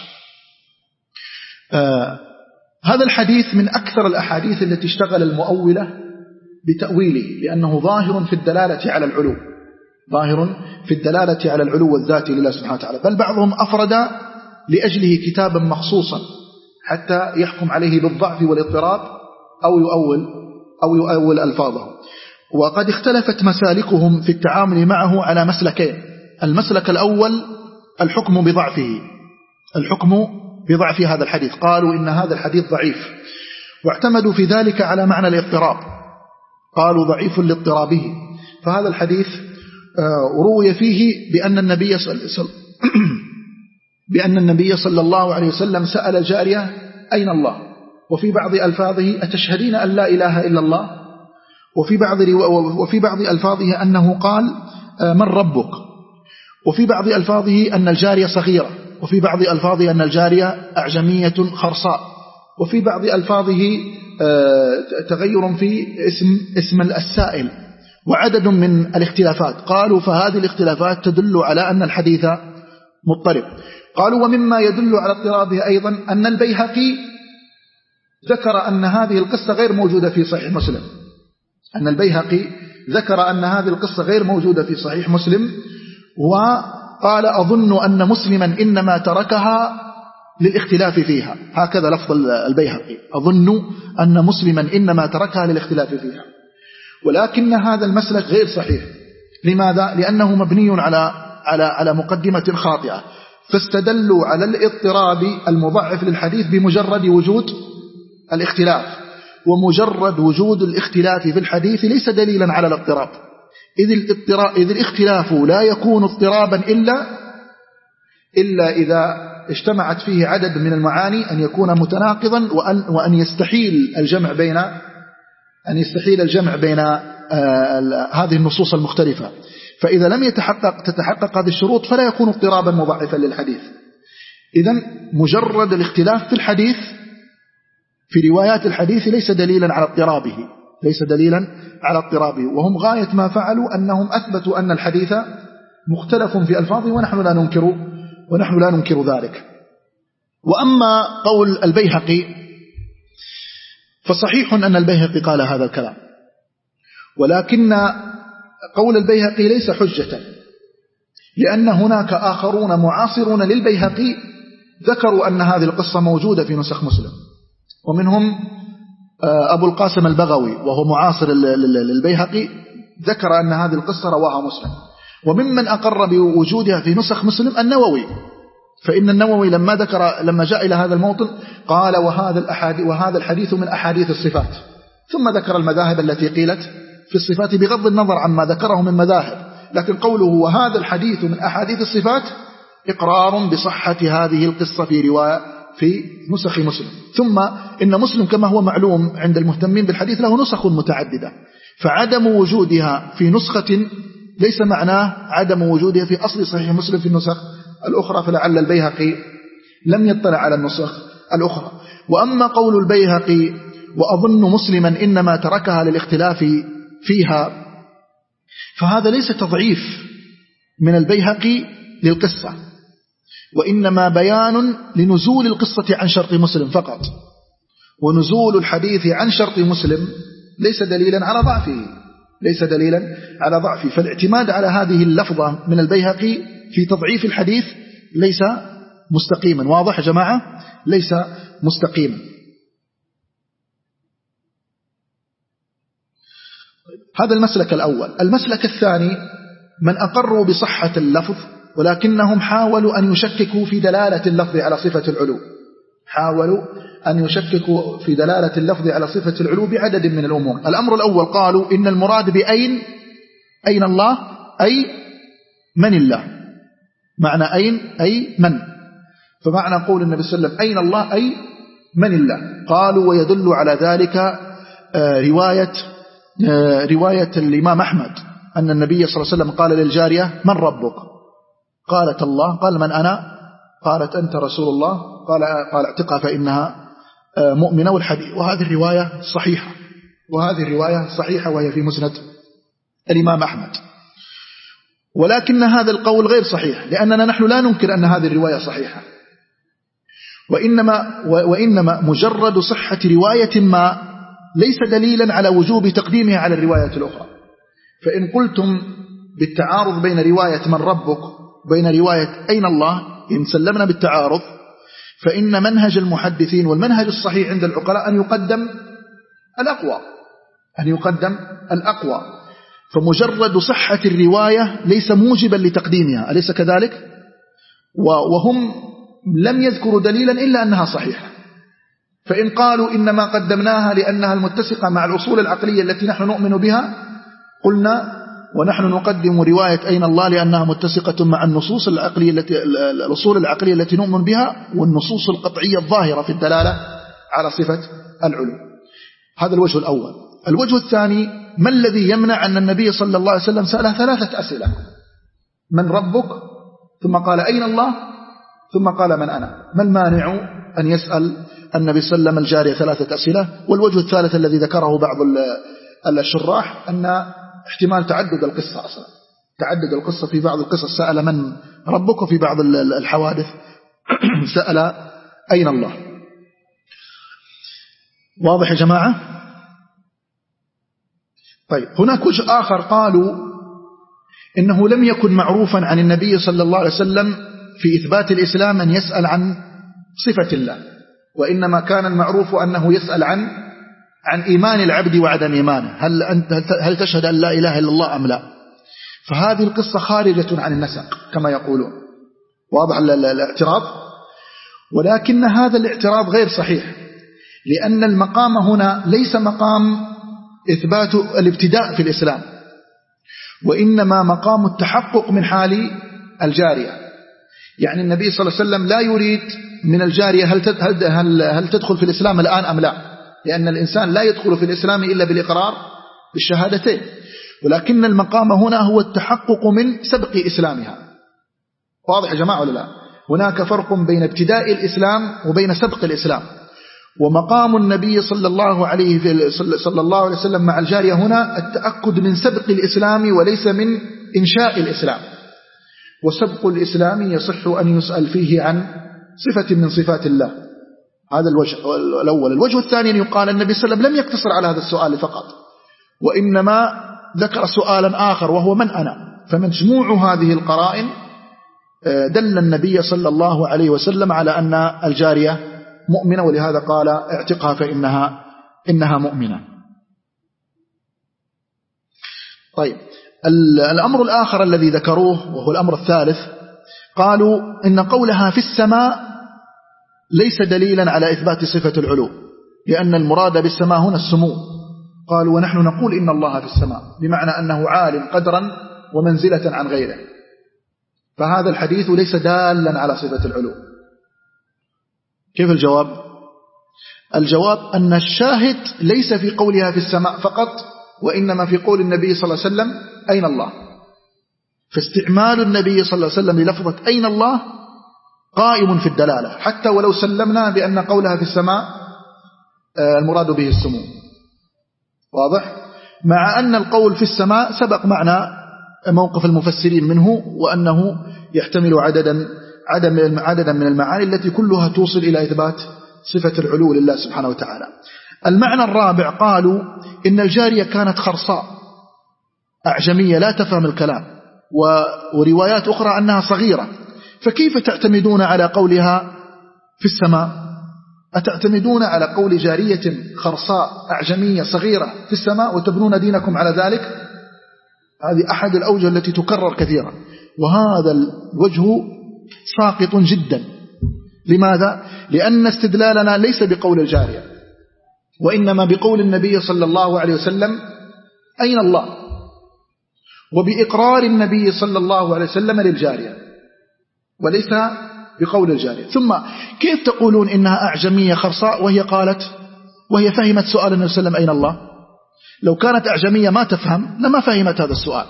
A: آه هذا الحديث من أكثر الأحاديث التي اشتغل المؤولة بتأويله، لأنه ظاهر في الدلالة على العلو، ظاهر في الدلالة على العلو الذاتي لله سبحانه وتعالى. بل بعضهم أفرد لأجله كتابا مخصوصا حتى يحكم عليه بالضعف والاضطراب أو يؤول أو يؤول ألفاظه. وقد اختلفت مسالكهم في التعامل معه على مسلكين: المسلك الأول الحكم بضعفه، الحكم بضعف هذا الحديث، قالوا إن هذا الحديث ضعيف، واعتمدوا في ذلك على معنى الاضطراب، قالوا ضعيف لاضطرابه. فهذا الحديث روي فيه بأن النبي صلى الله عليه وسلم بأن النبي صلى الله عليه وسلم سأل الجارية أين الله، وفي بعض ألفاظه أتشهدين أن لا إله إلا الله، وفي بعض وفي بعض ألفاظه أنه قال من ربك، وفي بعض ألفاظه أن الجارية صغيرة، وفي بعض ألفاظه أن الجارية أعجمية خرصاء، وفي بعض ألفاظه تغير في اسم اسم السائل، وعدد من الاختلافات. قالوا فهذه الاختلافات تدل على أن الحديث مضطرب. قالوا ومما يدل على اضطرابه أيضا أن البيهقي ذكر أن هذه القصة غير موجودة في صحيح مسلم، أن البيهقي ذكر أن هذه القصة غير موجودة في صحيح مسلم، وقال أظن أن مسلما إنما تركها للاختلاف فيها، هكذا لفظ البيهقي، أظن أن مسلما إنما تركها للاختلاف فيها. ولكن هذا المسلك غير صحيح. لماذا؟ لأنه مبني على على على مقدمة خاطئة، فاستدلوا على الاضطراب المضاعف للحديث بمجرد وجود الاختلاف، ومجرد وجود الاختلاف في الحديث ليس دليلا على الاضطراب، إذ الاضطراب إذ الاختلاف لا يكون اضطرابا إلا إلا إذا اجتمعت فيه عدد من المعاني أن يكون متناقضا، وأن وأن يستحيل الجمع بين أن يستحيل الجمع بين آه هذه النصوص المختلفة. فإذا لم يتحقق تتحقق هذه الشروط فلا يكون اضطرابا مضاعفا للحديث. إذن مجرد الاختلاف في الحديث في روايات الحديث ليس دليلا على اضطرابه، ليس دليلا على اضطرابه. وهم غاية ما فعلوا أنهم أثبتوا أن الحديث مختلف في ألفاظه، ونحن لا ننكر ونحن لا ننكر ذلك. وأما قول البيهقي فصحيح أن البيهقي قال هذا الكلام، ولكن قول البيهقي ليس حجة، لأن هناك آخرون معاصرون للبيهقي ذكروا أن هذه القصة موجودة في نسخ مسلم، ومنهم أبو القاسم البغوي وهو معاصر للبيهقي ذكر أن هذه القصة رواها مسلم. وممن أقر بوجودها في نسخ مسلم النووي، فإن النووي لما ذكر لما جاء إلى هذا الموطن قال وهذا الأحاديث وهذا الحديث من أحاديث الصفات، ثم ذكر المذاهب التي قيلت في الصفات بغض النظر عما ذكره من مذاهب، لكن قوله وهذا الحديث من أحاديث الصفات إقرار بصحة هذه القصة في رواية في نسخ مسلم. ثم إن مسلم كما هو معلوم عند المهتمين بالحديث له نسخ متعددة، فعدم وجودها في نسخة ليس معناه عدم وجودها في أصل صحيح مسلم في النسخ الأخرى، فلعل البيهقي لم يطلع على النسخ الأخرى. وأما قول البيهقي وأظن مسلما إنما تركها للاختلاف فيها، فهذا ليس تضعيف من البيهقي للقصة، وإنما بيان لنزول القصة عن شرط مسلم فقط، ونزول الحديث عن شرط مسلم ليس دليلا على ضعفه، ليس دليلا على ضعفه. فالاعتماد على هذه اللفظة من البيهقي في تضعيف الحديث ليس مستقيما. واضح يا جماعة؟ ليس مستقيما. هذا المسلك الأول. المسلك الثاني من أقروا بصحة اللفظ ولكنهم حاولوا أن يشككوا في دلالة اللفظ على صفة العلو، حاولوا أن يشككوا في دلالة اللفظ على صفة العلو بعدد من الأمور. الأمر الأول قالوا إن المراد بأين أين الله أي من الله، معنى أين أي من، فمعنى قول النبي صلى الله عليه وسلم أين الله أي من الله. قالوا ويدل على ذلك رواية رواية الإمام أحمد أن النبي صلى الله عليه وسلم قال للجارية من ربك؟ قالت الله. قال من أنا؟ قالت أنت رسول الله. قال قال اعتقها فإنها مؤمنة. والحديث وهذه الرواية صحيحة، وهذه الرواية صحيحة وهي في مسند الإمام أحمد. ولكن هذا القول غير صحيح، لأننا نحن لا ننكر أن هذه الرواية صحيحة، وإنما وإنما مجرد صحة رواية ما ليس دليلا على وجوب تقديمها على الرواية الأخرى. فإن قلتم بالتعارض بين رواية من ربك وبين رواية أين الله، إن سلمنا بالتعارض، فإن منهج المحدثين والمنهج الصحيح عند العقلاء أن يقدم الأقوى، أن يقدم الأقوى. فمجرد صحة الرواية ليس موجبا لتقديمها، أليس كذلك؟ وهم لم يذكروا دليلا إلا أنها صحيحة. فإن قالوا إنما قدمناها لأنها المتسقة مع الأصول العقلية التي نحن نؤمن بها، قلنا ونحن نقدم رواية أين الله لأنها متسقة مع النصوص العقلية التي الأصول العقلية التي نؤمن بها والنصوص القطعية الظاهرة في الدلالة على صفة العلو. هذا الوجه الأول. الوجه الثاني: ما الذي يمنع أن النبي صلى الله عليه وسلم سأل ثلاثة أسئلة: من ربك؟ ثم قال أين الله؟ ثم قال من أنا؟ ما المانع أن يسأل النبي صلى الله عليه وسلم الجارية ثلاثة أسئلة؟ والوجه الثالث الذي ذكره بعض الشراح أن احتمال تعدد القصة أصلا، تعدد القصة، في بعض القصص سأل من ربك، وفي بعض الحوادث سأل أين الله. واضح يا جماعة؟ طيب، هناك وجه آخر قالوا إنه لم يكن معروفا عن النبي صلى الله عليه وسلم في إثبات الإسلام أن يسأل عن صفة الله، وإنما كان المعروف أنه يسأل عن عن إيمان العبد وعدم إيمانه، هل أنت هل تشهد أن لا إله إلا الله أم لا؟ فهذه القصة خارجة عن النسق كما يقولون. واضح الاعتراض؟ ولكن هذا الاعتراض غير صحيح، لأن المقام هنا ليس مقام إثبات الابتداء في الإسلام، وإنما مقام التحقق من حال الجارية. يعني النبي صلى الله عليه وسلم لا يريد من الجارية هل هل هل تدخل في الإسلام الآن أم لا، لأن الإنسان لا يدخل في الإسلام إلا بالإقرار بالشهادتين، ولكن المقام هنا هو التحقق من سبق إسلامها. واضح يا جماعة ولا لا؟ هناك فرق بين ابتداء الإسلام وبين سبق الإسلام، ومقام النبي صلى الله عليه صلى الله عليه وسلم مع الجارية هنا التأكد من سبق الإسلام وليس من إنشاء الإسلام. وسبق الإسلام يصح أن يسأل فيه عن صفة من صفات الله. هذا الوجه الأول. الوجه الثاني أن يقال النبي صلى الله عليه وسلم لم يقتصر على هذا السؤال فقط، وإنما ذكر سؤالا آخر وهو من أنا. فمجموع هذه القرائن دل النبي صلى الله عليه وسلم على أن الجارية مؤمنة، ولهذا قال اعتقها فإنها إنها مؤمنة. طيب، الأمر الآخر الذي ذكروه وهو الأمر الثالث، قالوا إن قولها في السماء ليس دليلا على إثبات صفة العلو، لأن المراد بالسماء هنا السمو. قالوا ونحن نقول إن الله في السماء، بمعنى أنه عال قدرا ومنزلة عن غيره، فهذا الحديث ليس دالا على صفة العلو. كيف الجواب؟ الجواب أن الشاهد ليس في قولها في السماء فقط، وإنما في قول النبي صلى الله عليه وسلم أين الله. فاستعمال النبي صلى الله عليه وسلم للفظة أين الله قائم في الدلالة، حتى ولو سلمنا بأن قولها في السماء المراد به السمو. واضح؟ مع أن القول في السماء سبق معنا موقف المفسرين منه، وأنه يحتمل عددا عددا من المعاني التي كلها توصل إلى إثبات صفة العلو لله سبحانه وتعالى. المعنى الرابع، قالوا إن الجارية كانت خرصاء أعجمية لا تفهم الكلام، وروايات أخرى أنها صغيرة، فكيف تعتمدون على قولها في السماء؟ أتعتمدون على قول جارية خرصاء أعجمية صغيرة في السماء وتبنون دينكم على ذلك؟ هذه أحد الأوجه التي تكرر كثيرا، وهذا الوجه ساقط جدا. لماذا؟ لأن استدلالنا ليس بقول الجارية، وإنما بقول النبي صلى الله عليه وسلم أين الله، وبإقرار النبي صلى الله عليه وسلم للجارية، وليس بقول الجارية. ثم كيف تقولون إنها أعجمية خرصاء وهي قالت وهي فهمت سؤال النبي صلى الله عليه وسلم أين الله؟ لو كانت أعجمية ما تفهم لما فهمت هذا السؤال،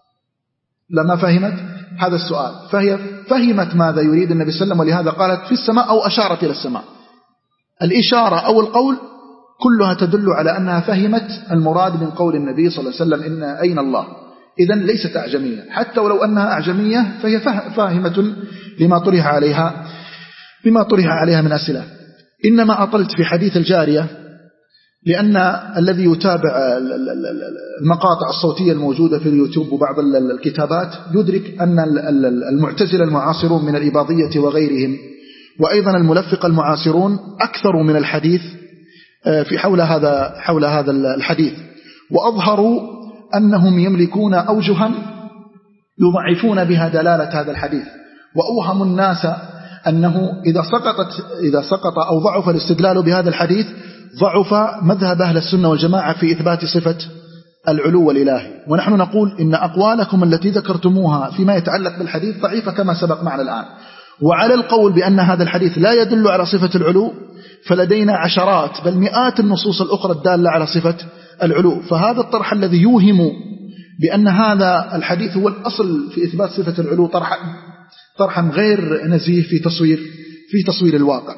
A: لما فهمت هذا السؤال، فهي فهمت ماذا يريد النبي صلى الله عليه وسلم، ولهذا قالت في السماء أو أشارت إلى السماء. الإشارة أو القول كلها تدل على أنها فهمت المراد من قول النبي صلى الله عليه وسلم إن أين الله. إذن ليست أعجمية، حتى ولو أنها أعجمية فهي فاهمة لما طرح عليها لما طرح عليها من أسئلة. إنما أطلت في حديث الجارية، لأن الذي يتابع المقاطع الصوتية الموجودة في اليوتيوب وبعض الكتابات يدرك أن المعتزلة المعاصرون من الإباضية وغيرهم، وأيضا الملفقة المعاصرون، أكثر من الحديث في حول هذا حول هذا الحديث، وأظهروا أنهم يملكون أوجها يضعفون بها دلالة هذا الحديث، وأوهموا الناس أنه إذا سقطت إذا سقط أو ضعف الاستدلال بهذا الحديث ضعف مذهب أهل السنة والجماعة في إثبات صفة العلو الإلهي. ونحن نقول إن أقوالكم التي ذكرتموها فيما يتعلق بالحديث ضعيفة كما سبق معنا الآن. وعلى القول بأن هذا الحديث لا يدل على صفة العلو فلدينا عشرات بل مئات النصوص الأخرى الدالة على صفة العلو. فهذا الطرح الذي يوهم بأن هذا الحديث هو الأصل في إثبات صفة العلو طرحا طرحا غير نزيه في تصوير في تصوير الواقع.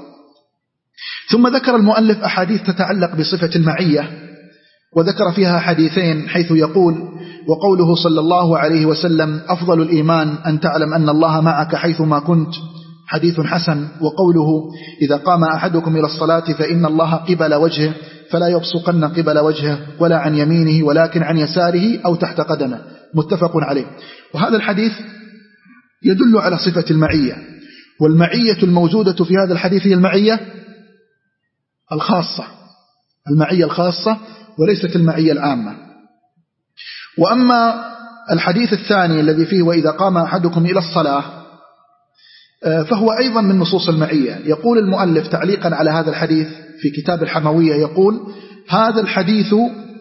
A: ثم ذكر المؤلف أحاديث تتعلق بصفة المعية، وذكر فيها حديثين حيث يقول: وقوله صلى الله عليه وسلم: أفضل الإيمان أن تعلم أن الله معك حيثما كنت، حديث حسن. وقوله: إذا قام أحدكم إلى الصلاة فإن الله قبل وجهه فلا يبصقن قبل وجهه ولا عن يمينه ولكن عن يساره أو تحت قدمه، متفق عليه. وهذا الحديث يدل على صفة المعية، والمعية الموجودة في هذا الحديث هي المعية الخاصة، المعية الخاصة وليست المعية العامة. وأما الحديث الثاني الذي فيه: وإذا قام أحدكم إلى الصلاة، فهو أيضا من نصوص المعية. يقول المؤلف تعليقا على هذا الحديث في كتاب الحموية، يقول: هذا الحديث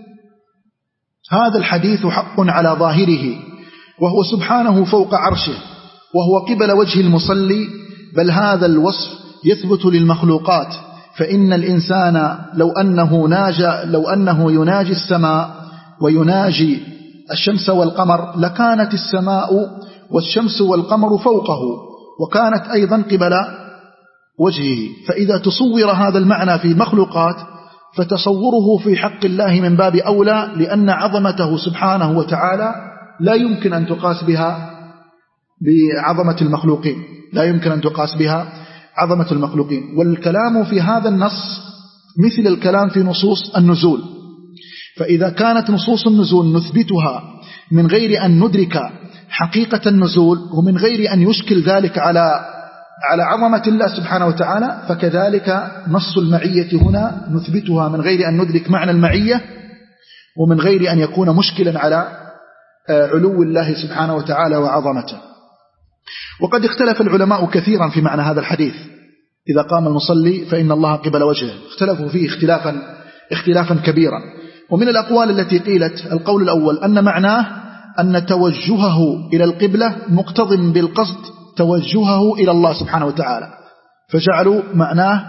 A: هذا الحديث حق على ظاهره، وهو سبحانه فوق عرشه، وهو قبل وجه المصلي، بل هذا الوصف يثبت للمخلوقات، فإن الإنسان لو أنه ناجى لو أنه يناجي السماء ويناجي الشمس والقمر لكانت السماء والشمس والقمر فوقه، وكانت أيضا قبل وجهه. فإذا تصور هذا المعنى في مخلوقات فتصوره في حق الله من باب أولى، لأن عظمته سبحانه وتعالى لا يمكن أن تقاس بها بعظمة المخلوقين لا يمكن أن تقاس بها عظمة المخلوقين. والكلام في هذا النص مثل الكلام في نصوص النزول، فإذا كانت نصوص النزول نثبتها من غير أن ندرك حقيقة النزول ومن غير أن يشكل ذلك على على عظمة الله سبحانه وتعالى، فكذلك نص المعية هنا نثبتها من غير أن ندرك معنى المعية ومن غير أن يكون مشكلا على علو الله سبحانه وتعالى وعظمته. وقد اختلف العلماء كثيرا في معنى هذا الحديث: إذا قام المصلي فإن الله قبل وجهه، اختلفوا فيه اختلافا اختلافا كبيرا. ومن الأقوال التي قيلت: القول الأول أن معناه أن توجهه إلى القبلة مقتض بالقصد توجهه إلى الله سبحانه وتعالى، فجعلوا معناه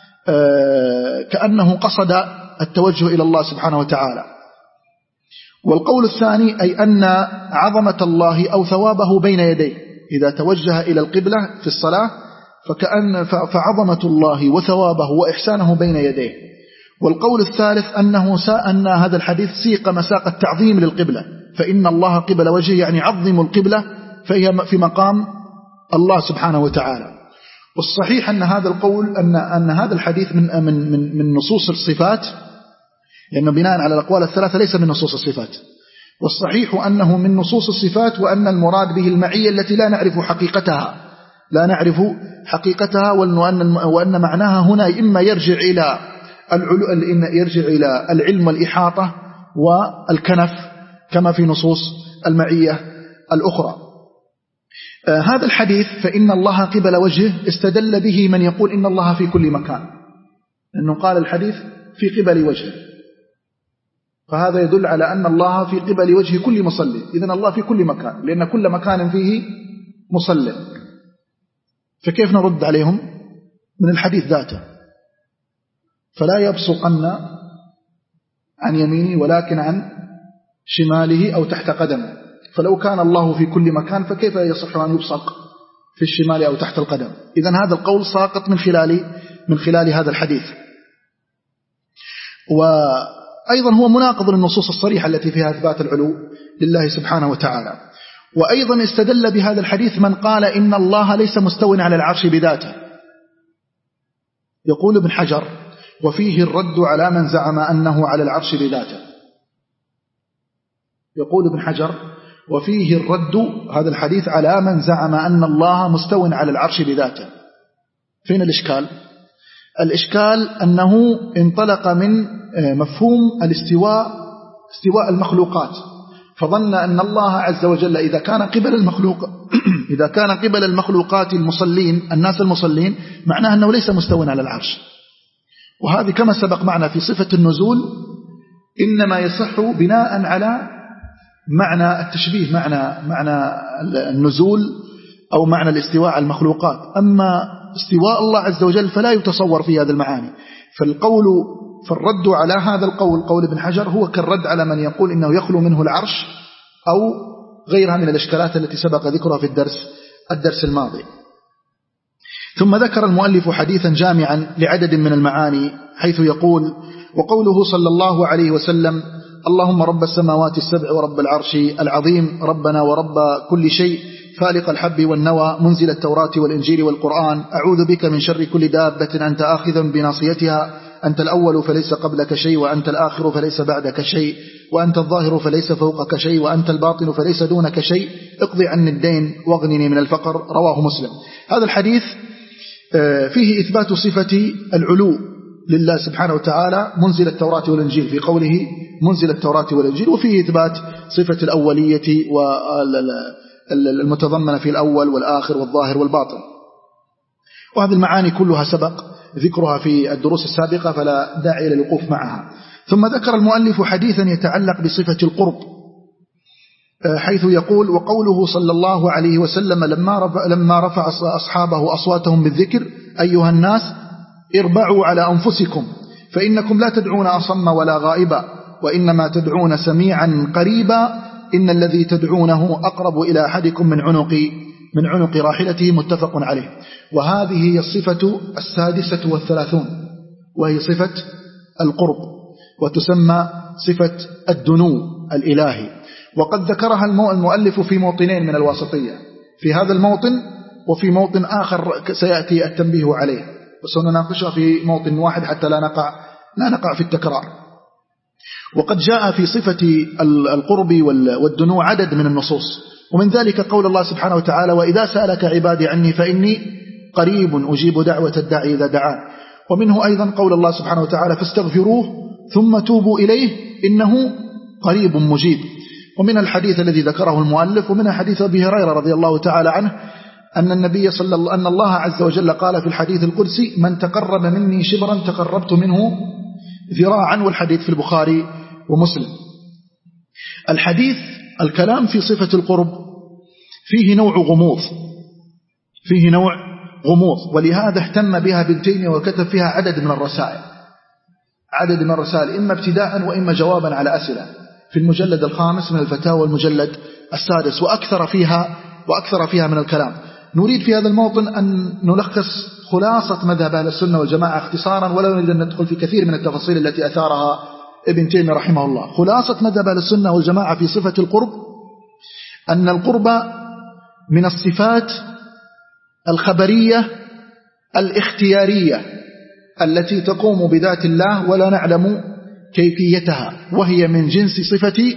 A: كأنه قصد التوجه إلى الله سبحانه وتعالى. والقول الثاني أي أن عظمة الله أو ثوابه بين يديه، إذا توجه إلى القبلة في الصلاة فكأن فعظمة الله وثوابه وإحسانه بين يديه. والقول الثالث أنه أن هذا الحديث سيق مساق التعظيم للقبلة، فإن الله قبل وجهه يعني عظم القبلة، فهي في مقام الله سبحانه وتعالى. والصحيح أن هذا القول أن أن هذا الحديث من من من, من نصوص الصفات، لأنه بناء على الأقوال الثلاثة ليس من نصوص الصفات. والصحيح أنه من نصوص الصفات، وأن المراد به المعية التي لا نعرف حقيقتها لا نعرف حقيقتها وأن وأن معناها هنا إما يرجع إلى يرجع إلى العلم والإحاطة والكنف كما في نصوص المعية الأخرى. آه هذا الحديث فإن الله قبل وجهه استدل به من يقول إن الله في كل مكان، لأنه قال الحديث في قبل وجهه، فهذا يدل على أن الله في قبل وجه كل مصلي. إذن الله في كل مكان، لأن كل مكان فيه مصلي. فكيف نرد عليهم من الحديث ذاته؟ فلا يبصقن عن يمينه ولكن عن شماله أو تحت قدمه. فلو كان الله في كل مكان فكيف يصح أن يبصق في الشمال أو تحت القدم؟ إذن هذا القول ساقط من خلال من خلال هذا الحديث. وأيضا هو مناقض للنصوص الصريحة التي فيها إثبات العلو لله سبحانه وتعالى. وأيضا استدل بهذا الحديث من قال إن الله ليس مستوٍ على العرش بذاته. يقول ابن حجر: وفيه الرد على من زعم أنه على العرش بذاته. يقول ابن حجر: وفيه الرد هذا الحديث على من زعم أن الله مستوٍ على العرش بذاته. فين الإشكال؟ الإشكال أنه انطلق من مفهوم الاستواء، استواء المخلوقات، فظن أن الله عز وجل إذا كان قبل المخلوق إذا كان قبل المخلوقات المصلين الناس المصلين معناه أنه ليس مستوٍ على العرش. وهذه كما سبق معنا في صفة النزول إنما يصح بناء على معنى التشبيه، معنى معنى النزول أو معنى الاستواء على المخلوقات. أما استواء الله عز وجل فلا يتصور في هذه المعاني. فالقول فالرد على هذا القول قول ابن حجر هو كالرد على من يقول إنه يخلو منه العرش أو غيرها من الإشكالات التي سبق ذكرها في الدرس الدرس الماضي. ثم ذكر المؤلف حديثا جامعا لعدد من المعاني، حيث يقول: وقوله صلى الله عليه وسلم: اللهم رب السماوات السبع ورب العرش العظيم، ربنا ورب كل شيء، فالق الحب والنوى، منزل التوراة والإنجيل والقرآن، أعوذ بك من شر كل دابة أنت آخذ بناصيتها، أنت الأول فليس قبلك شيء، وأنت الآخر فليس بعدك شيء، وأنت الظاهر فليس فوقك شيء، وأنت الباطن فليس دونك شيء، اقضي عني الدين واغنني من الفقر. رواه مسلم. هذا الحديث فيه إثبات صفة العلو لله سبحانه وتعالى منزل التوراة والإنجيل، في قوله منزل التوراة والإنجيل، وفيه إثبات صفة الأولية والمتضمنة في الأول والآخر والظاهر والباطن. وهذه المعاني كلها سبق ذكرها في الدروس السابقة فلا داعي للوقوف معها. ثم ذكر المؤلف حديثا يتعلق بصفة القرب، حيث يقول: وقوله صلى الله عليه وسلم لما رفع, لما رفع أصحابه أصواتهم بالذكر: أيها الناس اربعوا على أنفسكم فإنكم لا تدعون أصم ولا غائبا، وإنما تدعون سميعا قريبا، إن الذي تدعونه أقرب إلى أحدكم من عنق من عنق راحلته. متفق عليه. وهذه هي الصفة السادسة والثلاثون، وهي صفة القرب، وتسمى صفة الدنو الإلهي. وقد ذكرها المؤلف في موطنين من الواسطية، في هذا الموطن وفي موطن آخر سيأتي التنبيه عليه، وسنناقشها في موطن واحد حتى لا نقع لا نقع في التكرار. وقد جاء في صفة القرب والدنو عدد من النصوص، ومن ذلك قول الله سبحانه وتعالى: وإذا سألك عبادي عني فإني قريب أجيب دعوة الداعي إذا دعان. ومنه أيضا قول الله سبحانه وتعالى: فاستغفروه ثم توبوا إليه إنه قريب مجيب. ومن الحديث الذي ذكره المؤلف، ومن حديث أبي هريرة رضي الله تعالى عنه أن النبي صلى الله أن الله عز وجل قال في الحديث القدسي: من تقرب مني شبرا تقربت منه ذراعا. والحديث في البخاري ومسلم. الحديث الكلام في صفة القرب فيه نوع غموض فيه نوع غموض ولهذا اهتم بها ابن تيمية وكتب فيها عدد من الرسائل عدد من الرسائل إما ابتداء وإما جوابا على أسئلة، في المجلد الخامس من الفتاوى والمجلد السادس، وأكثر فيها وأكثر فيها من الكلام. نريد في هذا الموطن أن نلخص خلاصة مذهب أهل السنة والجماعة اختصارا، ولا نريد أن ندخل في كثير من التفاصيل التي أثارها ابن تيمية رحمه الله. خلاصة مذهب أهل السنة والجماعة في صفة القرب أن القرب من الصفات الخبرية الاختيارية التي تقوم بذات الله ولا نعلم كيفيتها، وهي من جنس صفة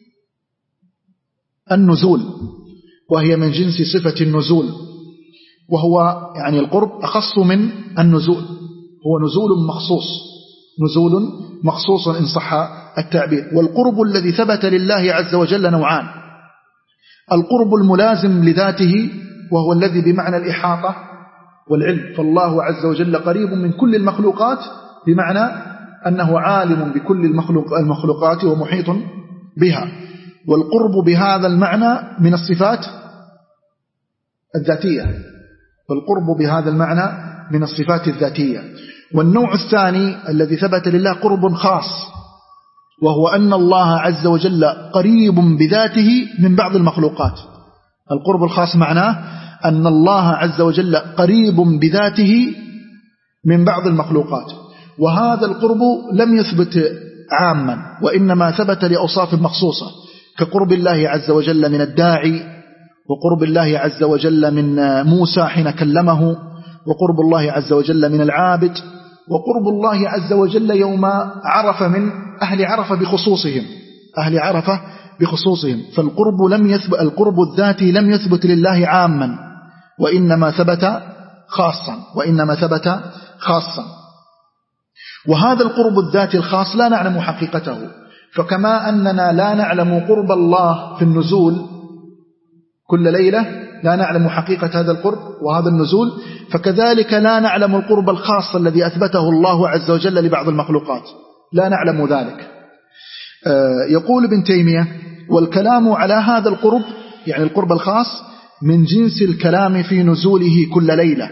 A: النزول وهي من جنس صفة النزول وهو يعني القرب أخص من النزول، هو نزول مخصوص نزول مخصوص إن صح التعبير. والقرب الذي ثبت لله عز وجل نوعان: القرب الملازم لذاته وهو الذي بمعنى الإحاطة والعلم، فالله عز وجل قريب من كل المخلوقات بمعنى أنه عالم بكل المخلوق المخلوقات ومحيط بها. والقرب بهذا المعنى من الصفات الذاتية والقرب بهذا المعنى من الصفات الذاتية. والنوع الثاني الذي ثبت لله قرب خاص، وهو أن الله عز وجل قريب بذاته من بعض المخلوقات. القرب الخاص معناه أن الله عز وجل قريب بذاته من بعض المخلوقات، وهذا القرب لم يثبت عاما وإنما ثبت لأوصاف مخصوصة، كقرب الله عز وجل من الداعي، وقرب الله عز وجل من موسى حين كلمه، وقرب الله عز وجل من العابد، وقرب الله عز وجل يوم عرف من أهل عرفة بخصوصهم أهل عرفة بخصوصهم. فالقرب لم يثبت القرب الذاتي لم يثبت لله عاما وإنما ثبت خاصا وإنما ثبت خاصا وهذا القرب الذاتي الخاص لا نعلم حقيقته. فكما أننا لا نعلم قرب الله في النزول كل ليلة، لا نعلم حقيقة هذا القرب وهذا النزول، فكذلك لا نعلم القرب الخاص الذي أثبته الله عز وجل لبعض المخلوقات، لا نعلم ذلك. يقول ابن تيمية: والكلام على هذا القرب، يعني القرب الخاص، من جنس الكلام في نزوله كل ليلة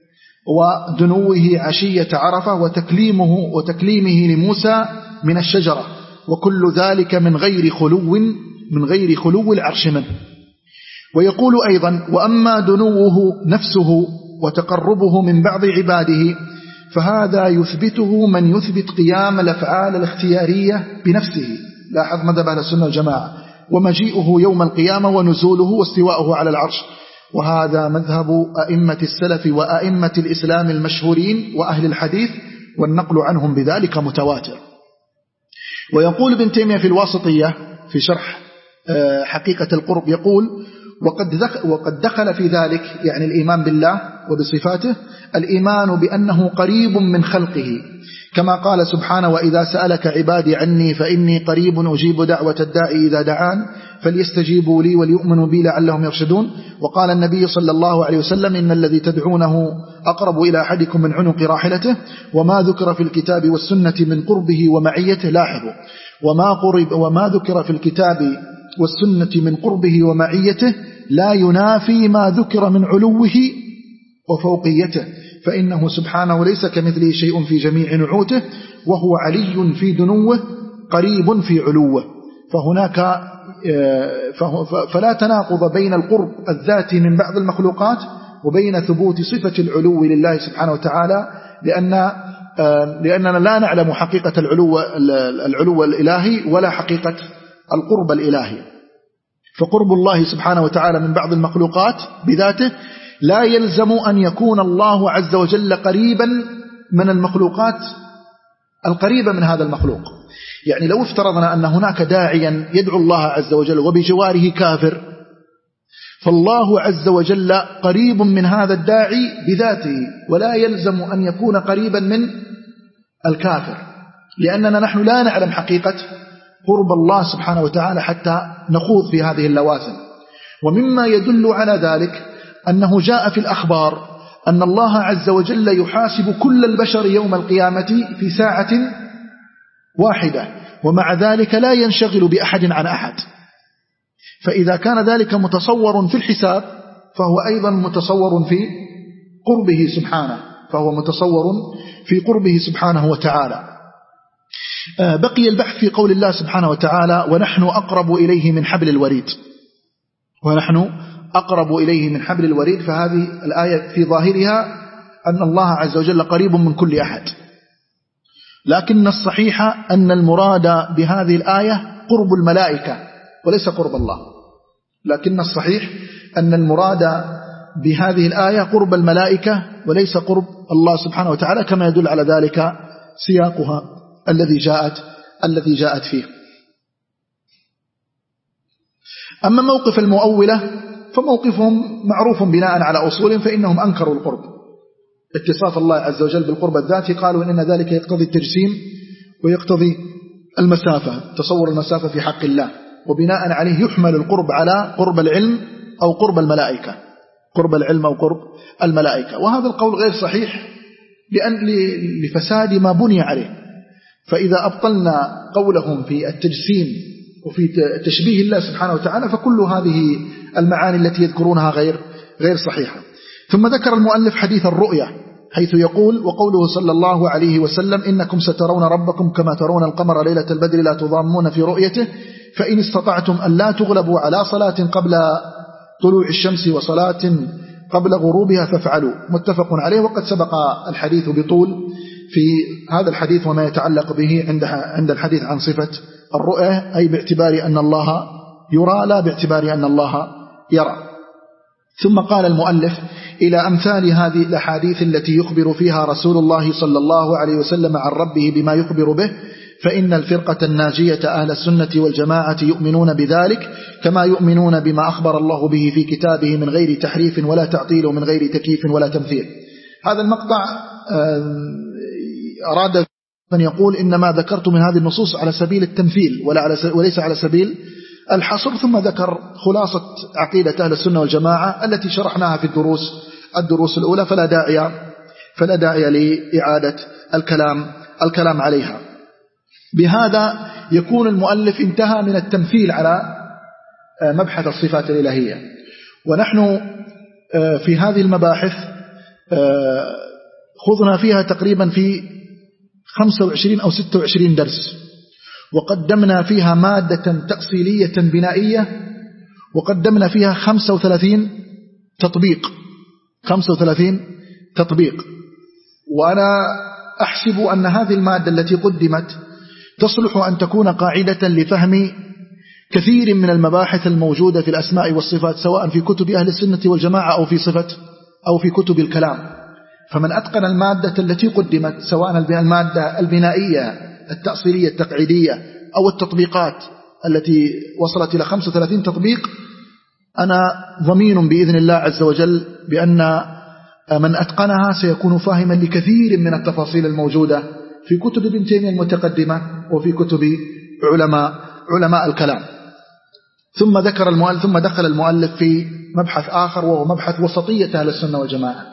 A: ودنوه عشية عرفة وتكليمه وتكليمه لموسى من الشجرة، وكل ذلك من غير خلو من غير خلو العرش منه. ويقول أيضا: وأما دنوه نفسه وتقربه من بعض عباده فهذا يثبته من يثبت قيام الأفعال الاختيارية بنفسه، لاحظ مذهب أهل السنة والجماعة، ومجيئه يوم القيامة ونزوله واستواءه على العرش، وهذا مذهب أئمة السلف وأئمة الإسلام المشهورين وأهل الحديث، والنقل عنهم بذلك متواتر. ويقول ابن تيمية في الواسطية في شرح حقيقة القرب، يقول: وقد دخل في ذلك، يعني الإيمان بالله وبصفاته، الإيمان بأنه قريب من خلقه، كما قال سبحانه: وإذا سألك عبادي عني فإني قريب أجيب دعوة الداعي إذا دعان فليستجيبوا لي وليؤمنوا بي لعلهم يرشدون. وقال النبي صلى الله عليه وسلم: إن الذي تدعونه أقرب إلى أحدكم من عنق راحلته. وما ذكر في الكتاب والسنة من قربه ومعيته، لاحظوا، وما, قرب وما ذكر في الكتاب والسنة من قربه ومعيته لا ينافي ما ذكر من علوه وفوقيته، فإنه سبحانه ليس كمثله شيء في جميع نعوته، وهو علي في دنوه قريب في علوه. فهناك فلا تناقض بين القرب الذاتي من بعض المخلوقات وبين ثبوت صفة العلو لله سبحانه وتعالى، لأن لأننا لا نعلم حقيقة العلو العلو الإلهي ولا حقيقة القرب الإلهي. فقرب الله سبحانه وتعالى من بعض المخلوقات بذاته لا يلزم أن يكون الله عز وجل قريبا من المخلوقات القريبة من هذا المخلوق. يعني لو افترضنا أن هناك داعيا يدعو الله عز وجل وبجواره كافر، فالله عز وجل قريب من هذا الداعي بذاته، ولا يلزم أن يكون قريبا من الكافر، لأننا نحن لا نعلم حقيقة قرب الله سبحانه وتعالى حتى نخوض في هذه اللوازم. ومما يدل على ذلك أنه جاء في الأخبار أن الله عز وجل يحاسب كل البشر يوم القيامة في ساعة واحدة، ومع ذلك لا ينشغل بأحد عن أحد. فإذا كان ذلك متصور في الحساب فهو أيضا متصور في قربه سبحانه، فهو متصور في قربه سبحانه وتعالى. بقي البحث في قول الله سبحانه وتعالى: ونحن أقرب إليه من حبل الوريد. ونحن أقرب إليه من حبل الوريد، فهذه الآية في ظاهرها أن الله عز وجل قريب من كل أحد، لكن الصحيح أن المراد بهذه الآية قرب الملائكة وليس قرب الله. لكن الصحيح أن المراد بهذه الآية قرب الملائكة وليس قرب الله سبحانه وتعالى، كما يدل على ذلك سياقها الذي جاءت الذي جاءت فيه. أما موقف المؤولة فموقفهم معروف بناء على أصول، فإنهم أنكروا القرب، اتصاف الله عز وجل بالقرب الذاتي، قالوا إن ذلك يقتضي التجسيم ويقتضي المسافة، تصور المسافة في حق الله، وبناء عليه يحمل القرب على قرب العلم أو قرب الملائكة، قرب العلم أو قرب الملائكة. وهذا القول غير صحيح لأن لفساد ما بني عليه. فإذا أبطلنا قولهم في التجسيم وفي تشبيه الله سبحانه وتعالى فكل هذه المعاني التي يذكرونها غير غير صحيحة. ثم ذكر المؤلف حديث الرؤية حيث يقول: وقوله صلى الله عليه وسلم: إنكم سترون ربكم كما ترون القمر ليلة البدر لا تضامون في رؤيته، فإن استطعتم أن لا تغلبوا على صلاة قبل طلوع الشمس وصلاة قبل غروبها فافعلوا. متفق عليه. وقد سبق الحديث بطول في هذا الحديث وما يتعلق به عند عند الحديث عن صفة الرؤية، أي باعتبار أن الله يرى لا باعتبار أن الله يرى. ثم قال المؤلف: إلى أمثال هذه الأحاديث التي يخبر فيها رسول الله صلى الله عليه وسلم عن ربه بما يخبر به، فإن الفرقة الناجية أهل السنة والجماعة يؤمنون بذلك كما يؤمنون بما أخبر الله به في كتابه من غير تحريف ولا تعطيل ومن غير تكييف ولا تمثيل. هذا المقطع أراد أن يقول إنما ذكرت من هذه النصوص على سبيل التمثيل ولا على وليس على سبيل الحصر. ثم ذكر خلاصة عقيدة أهل السنة والجماعة التي شرحناها في الدروس الدروس الأولى، فلا داعي فلا داعي لإعادة الكلام الكلام عليها. بهذا يكون المؤلف انتهى من التمثيل على مبحث الصفات الإلهية. ونحن في هذه المباحث خضنا فيها تقريبا في خمسة وعشرين أو ستة وعشرين درس، وقدمنا فيها مادة تأصيلية بنائية، وقدمنا فيها خمسة وثلاثين تطبيق خمسة وثلاثين تطبيق. وأنا أحسب أن هذه المادة التي قدمت تصلح أن تكون قاعدة لفهم كثير من المباحث الموجودة في الأسماء والصفات، سواء في كتب أهل السنة والجماعة أو في صفة أو في كتب الكلام. فمن أتقن المادة التي قدمت، سواء المادة البنائية التأصيلية التقعيدية أو التطبيقات التي وصلت إلى خمسة وثلاثين تطبيق، أنا ضمين بإذن الله عز وجل بأن من أتقنها سيكون فاهما لكثير من التفاصيل الموجودة في كتب ابن تيمية المتقدمة وفي كتب علماء علماء الكلام. ثم ذكر المؤلف ثم دخل المؤلف في مبحث آخر، وهو مبحث وسطية أهل السنة والجماعة.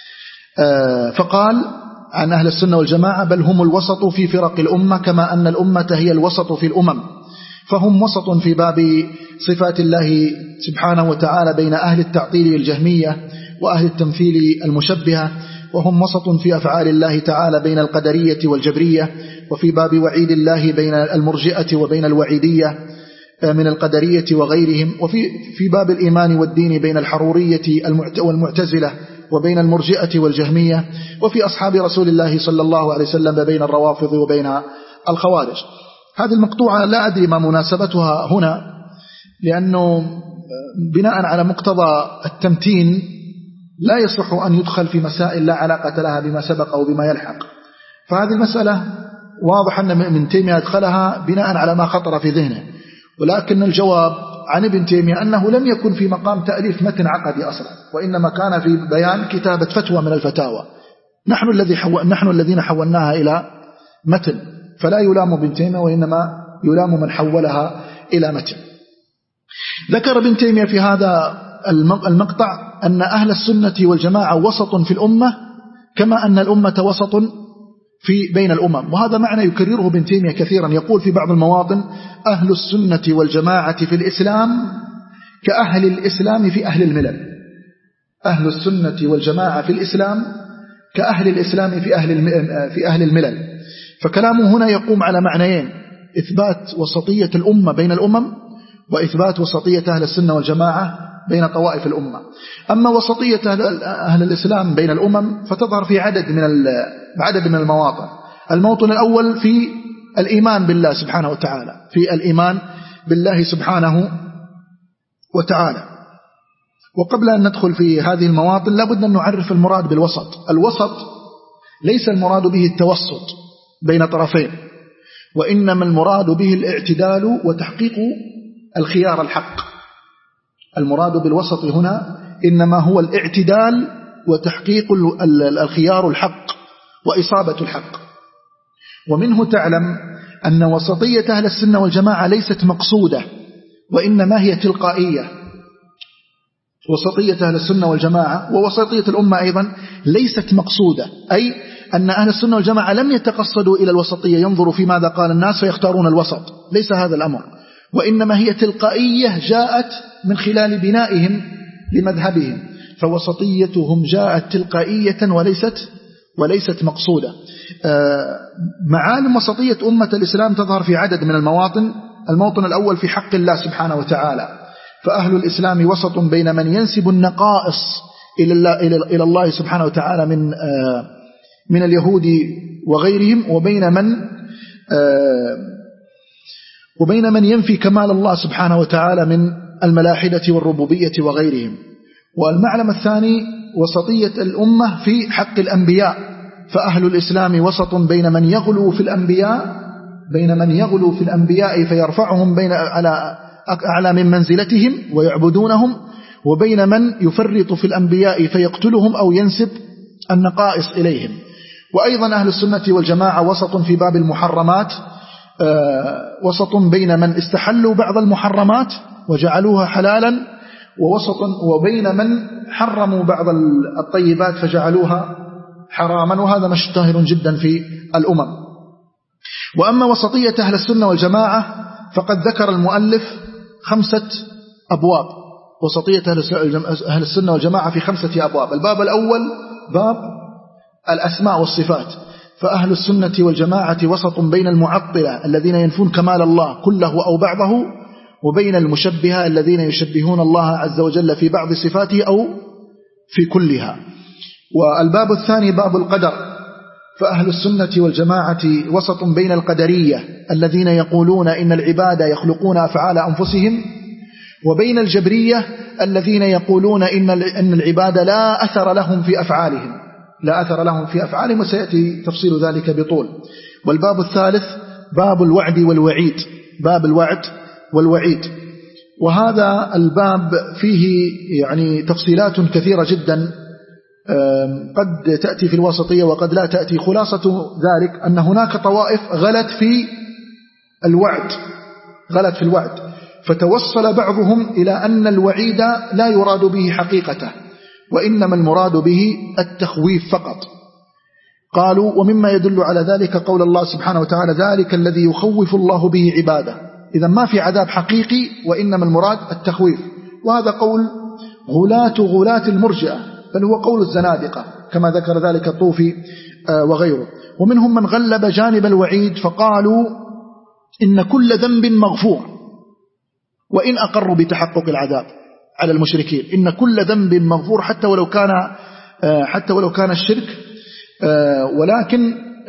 A: فقال عن أهل السنة والجماعة: بل هم الوسط في فرق الأمة، كما أن الأمة هي الوسط في الأمم. فهم وسط في باب صفات الله سبحانه وتعالى بين أهل التعطيل الجهمية وأهل التمثيل المشبهة، وهم وسط في أفعال الله تعالى بين القدرية والجبرية، وفي باب وعيد الله بين المرجئة وبين الوعيدية من القدرية وغيرهم، وفي في باب الإيمان والدين بين الحرورية والمعتزلة وبين المرجئة والجهمية، وفي أصحاب رسول الله صلى الله عليه وسلم بين الروافض وبين الخوارج. هذه المقطوعة لا أدري ما مناسبتها هنا، لأنه بناء على مقتضى التمتين لا يصح أن يدخل في مسائل لا علاقة لها بما سبق أو بما يلحق. فهذه المسألة واضح أن ابن تيمية أدخلها بناء على ما خطر في ذهنه، ولكن الجواب عن ابن تيمية أنه لم يكن في مقام تأليف متن عقدي أصلا، وإنما كان في بيان كتابة فتوى من الفتاوى. نحن الذي حو... نحن الذين حولناها إلى متن، فلا يلام ابن تيمية وإنما يلام من حولها إلى متن. ذكر ابن تيمية في هذا المقطع أن أهل السنة والجماعة وسط في الأمة، كما أن الأمة وسط في بين الأمم. وهذا معنى يكرره ابن تيمية كثيرا، يقول في بعض المواطن: أهل السنة والجماعة في الإسلام كأهل الإسلام في أهل الملل. أهل السنة والجماعة في الإسلام كأهل الإسلام في أهل في أهل الملل. فكلامه هنا يقوم على معنيين: إثبات وسطية الأمة بين الأمم، وإثبات وسطية أهل السنة والجماعة بين طوائف الأمة. أما وسطية أهل الإسلام بين الأمم فتظهر في عدد من عدد من المواطن. الموطن الأول في الإيمان بالله سبحانه وتعالى، في الإيمان بالله سبحانه وتعالى. وقبل أن ندخل في هذه المواطن لابد أن نعرف المراد بالوسط. الوسط ليس المراد به التوسط بين طرفين، وإنما المراد به الاعتدال وتحقيق الخيار الحق. المراد بالوسط هنا إنما هو الاعتدال وتحقيق الخيار الحق وإصابة الحق. ومنه تعلم أن وسطية أهل السنة والجماعة ليست مقصودة، وإنما هي تلقائية. وسطية أهل السنة والجماعة ووسطية الأمة أيضا ليست مقصودة، أي أن أهل السنة والجماعة لم يتقصدوا إلى الوسطية ينظروا في ماذا قال الناس فيختارون الوسط، ليس هذا الأمر، وإنما هي تلقائية جاءت من خلال بنائهم لمذهبهم. فوسطيتهم جاءت تلقائية وليست وليست مقصودة. معالم وسطية أمة الإسلام تظهر في عدد من المواطن. الموطن الأول في حق الله سبحانه وتعالى، فأهل الإسلام وسط بين من ينسب النقائص إلى الله, إلى الله سبحانه وتعالى من من اليهود وغيرهم، وبين من وبين من ينفي كمال الله سبحانه وتعالى من الملاحدة والربوبية وغيرهم. والمعلم الثاني وسطية الأمة في حق الأنبياء، فأهل الإسلام وسط بين من يغلو في الأنبياء بين من يغلو في الأنبياء فيرفعهم بين على أعلى من منزلتهم ويعبدونهم، وبين من يفرط في الأنبياء فيقتلهم أو ينسب النقائص إليهم. وأيضا أهل السنة والجماعة وسط في باب المحرمات، وسط بين من استحلوا بعض المحرمات وجعلوها حلالا، ووسط وبين من حرموا بعض الطيبات فجعلوها حراما. وهذا مشتهر جدا في الأمم. وأما وسطية أهل السنة والجماعة فقد ذكر المؤلف خمسة أبواب. وسطية أهل السنة والجماعة في خمسة أبواب. الباب الأول باب الأسماء والصفات، فأهل السنة والجماعة وسط بين المعطلة الذين ينفون كمال الله كله أو بعضه، وبين المشبهة الذين يشبهون الله عز وجل في بعض صفاته أو في كلها. والباب الثاني باب القدر، فأهل السنة والجماعة وسط بين القدرية الذين يقولون إن العباد يخلقون أفعال أنفسهم، وبين الجبرية الذين يقولون إن أن العباد لا أثر لهم في أفعالهم لا أثر لهم في أفعالهم وسيأتي تفصيل ذلك بطول. والباب الثالث باب الوعد والوعيد، باب الوعد والوعيد، وهذا الباب فيه يعني تفصيلات كثيرة جدا قد تأتي في الوسطية وقد لا تأتي. خلاصة ذلك أن هناك طوائف غلت في الوعد غلت في الوعد فتوصل بعضهم إلى أن الوعيد لا يراد به حقيقته، وإنما المراد به التخويف فقط. قالوا ومما يدل على ذلك قول الله سبحانه وتعالى ذلك الذي يخوف الله به عباده، إذا ما في عذاب حقيقي وإنما المراد التخويف. وهذا قول غلاة غلاة المرجئة، بل هو قول الزنادقة كما ذكر ذلك الطوفي وغيره. ومنهم من غلب جانب الوعيد فقالوا إن كل ذنب مغفور وإن أقروا بتحقق العذاب على المشركين، إن كل ذنب مغفور حتى ولو كان حتى ولو كان الشرك، ولكن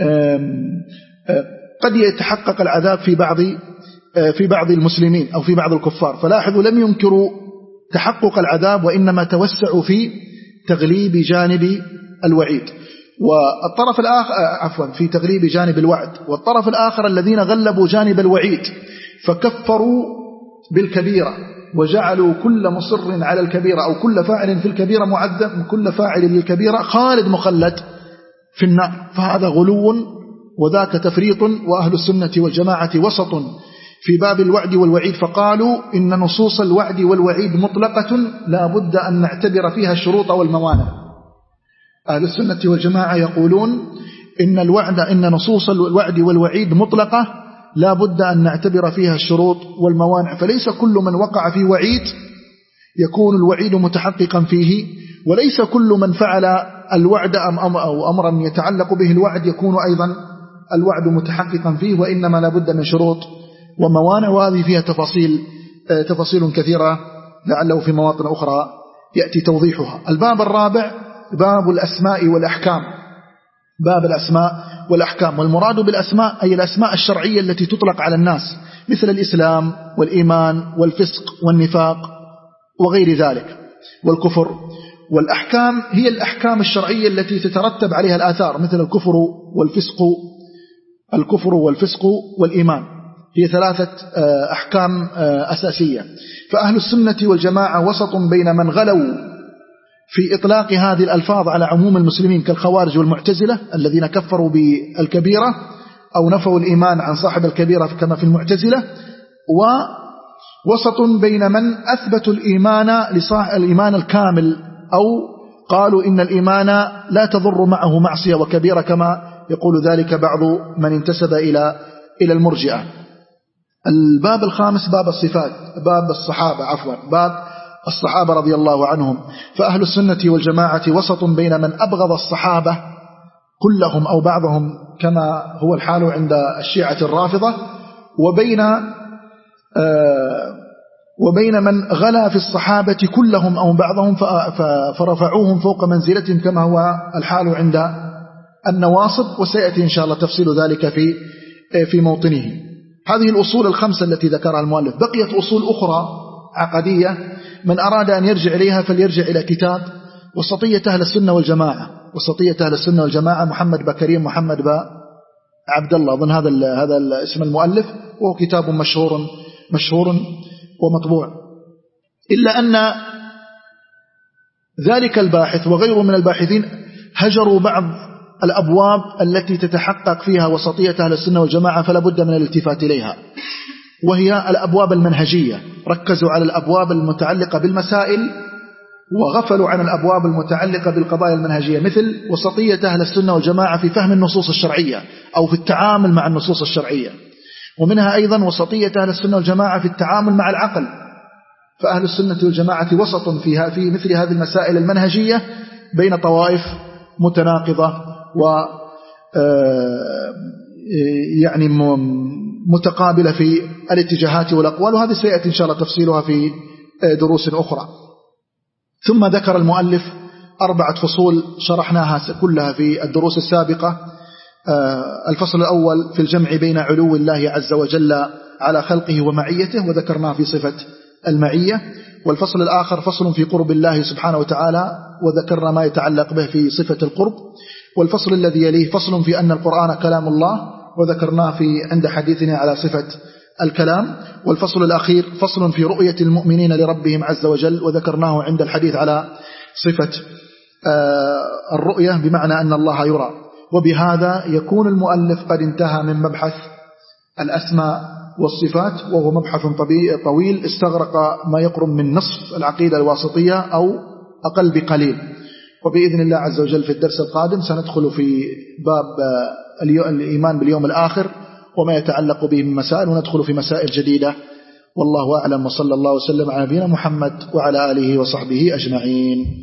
A: قد يتحقق العذاب في بعض في بعض المسلمين أو في بعض الكفار. فلاحظوا لم ينكروا تحقق العذاب وإنما توسعوا في تغليب جانب الوعيد. والطرف الآخر عفوا في تغليب جانب الوعد، والطرف الآخر الذين غلبوا جانب الوعيد فكفروا بالكبيرة وجعلوا كل مصر على الكبيرة أو كل فاعل في الكبيرة معذب، كل فاعل للكبيرة خالد مخلد في النار. فهذا غلو وذاك تفريط. وأهل السنة والجماعة وسط في باب الوعد والوعيد، فقالوا إن نصوص الوعد والوعيد مطلقة لا بد أن نعتبر فيها الشروط والموانع. أهل السنة والجماعة يقولون إن الوعد إن نصوص الوعد والوعيد مطلقة لا بد أن نعتبر فيها الشروط والموانع، فليس كل من وقع في وعيد يكون الوعيد متحققا فيه، وليس كل من فعل الوعد أم أو أمرا يتعلق به الوعد يكون أيضا الوعد متحققا فيه، وإنما لا بد من شروط وموانع. وهذه فيها تفاصيل تفاصيل كثيرة لعله في مواطن أخرى يأتي توضيحها. الباب الرابع باب الأسماء والأحكام، باب الأسماء والأحكام. والمراد بالأسماء أي الأسماء الشرعية التي تطلق على الناس مثل الإسلام والإيمان والفسق والنفاق وغير ذلك والكفر. والأحكام هي الأحكام الشرعية التي تترتب عليها الآثار مثل الكفر والفسق الكفر والفسق والإيمان، هي ثلاثة أحكام أساسية. فأهل السنة والجماعة وسط بين من غلوا في إطلاق هذه الألفاظ على عموم المسلمين كالخوارج والمعتزلة الذين كفروا بالكبيرة أو نفوا الإيمان عن صاحب الكبيرة كما في المعتزلة، ووسط بين من أثبتوا الإيمان لصاحب الإيمان الكامل أو قالوا إن الإيمان لا تضر معه معصية وكبيرة كما يقول ذلك بعض من انتسب إلى إلى المرجئة. الباب الخامس باب الصفات، باب الصحابة عفوا باب الصحابة رضي الله عنهم. فأهل السنة والجماعة وسط بين من أبغض الصحابة كلهم أو بعضهم كما هو الحال عند الشيعة الرافضة، وبين وبين من غلا في الصحابة كلهم أو بعضهم فرفعوهم فوق منزلتهم كما هو الحال عند النواصب، وسيأتي إن شاء الله تفصيل ذلك في في موطنه. هذه الأصول الخمسة التي ذكرها المؤلف. بقيت أصول أخرى عقدية من أراد أن يرجع إليها فليرجع إلى كتاب وسطية أهل السنة والجماعة، وسطية أهل السنة والجماعة محمد بكريم محمد با عبد الله أظن هذا هذا اسم المؤلف، وهو كتاب مشهور مشهور ومطبوع. إلا أن ذلك الباحث وغيره من الباحثين هجروا بعض الأبواب التي تتحقق فيها وسطية أهل السنة والجماعة فلا بد من الالتفات إليها، وهي الأبواب المنهجية. ركزوا على الأبواب المتعلقة بالمسائل وغفلوا عن الأبواب المتعلقة بالقضايا المنهجية، مثل وسطية أهل السنة والجماعة في فهم النصوص الشرعية أو في التعامل مع النصوص الشرعية. ومنها أيضا وسطية أهل السنة والجماعة في التعامل مع العقل، فأهل السنة والجماعة وسط فيها في مثل هذه المسائل المنهجية بين طوائف متناقضة و يعني متقابلة في الاتجاهات والأقوال، وهذه سيأتي إن شاء الله تفصيلها في دروس أخرى. ثم ذكر المؤلف أربعة فصول شرحناها كلها في الدروس السابقة. الفصل الأول في الجمع بين علو الله عز وجل على خلقه ومعيته، وذكرناه في صفة المعية. والفصل الآخر فصل في قرب الله سبحانه وتعالى، وذكرنا ما يتعلق به في صفة القرب. والفصل الذي يليه فصل في أن القرآن كلام الله، وذكرناه في عند حديثنا على صفة الكلام. والفصل الأخير فصل في رؤية المؤمنين لربهم عز وجل، وذكرناه عند الحديث على صفة الرؤية بمعنى أن الله يرى. وبهذا يكون المؤلف قد انتهى من مبحث الأسماء والصفات، وهو مبحث طويل استغرق ما يقرب من نصف العقيدة الواسطية أو أقل بقليل. وبإذن الله عز وجل في الدرس القادم سندخل في باب الإيمان باليوم الآخر وما يتعلق به من مسائل، وندخل في مسائل جديدة. والله أعلم، وصلى الله وسلم على نبينا محمد وعلى آله وصحبه أجمعين.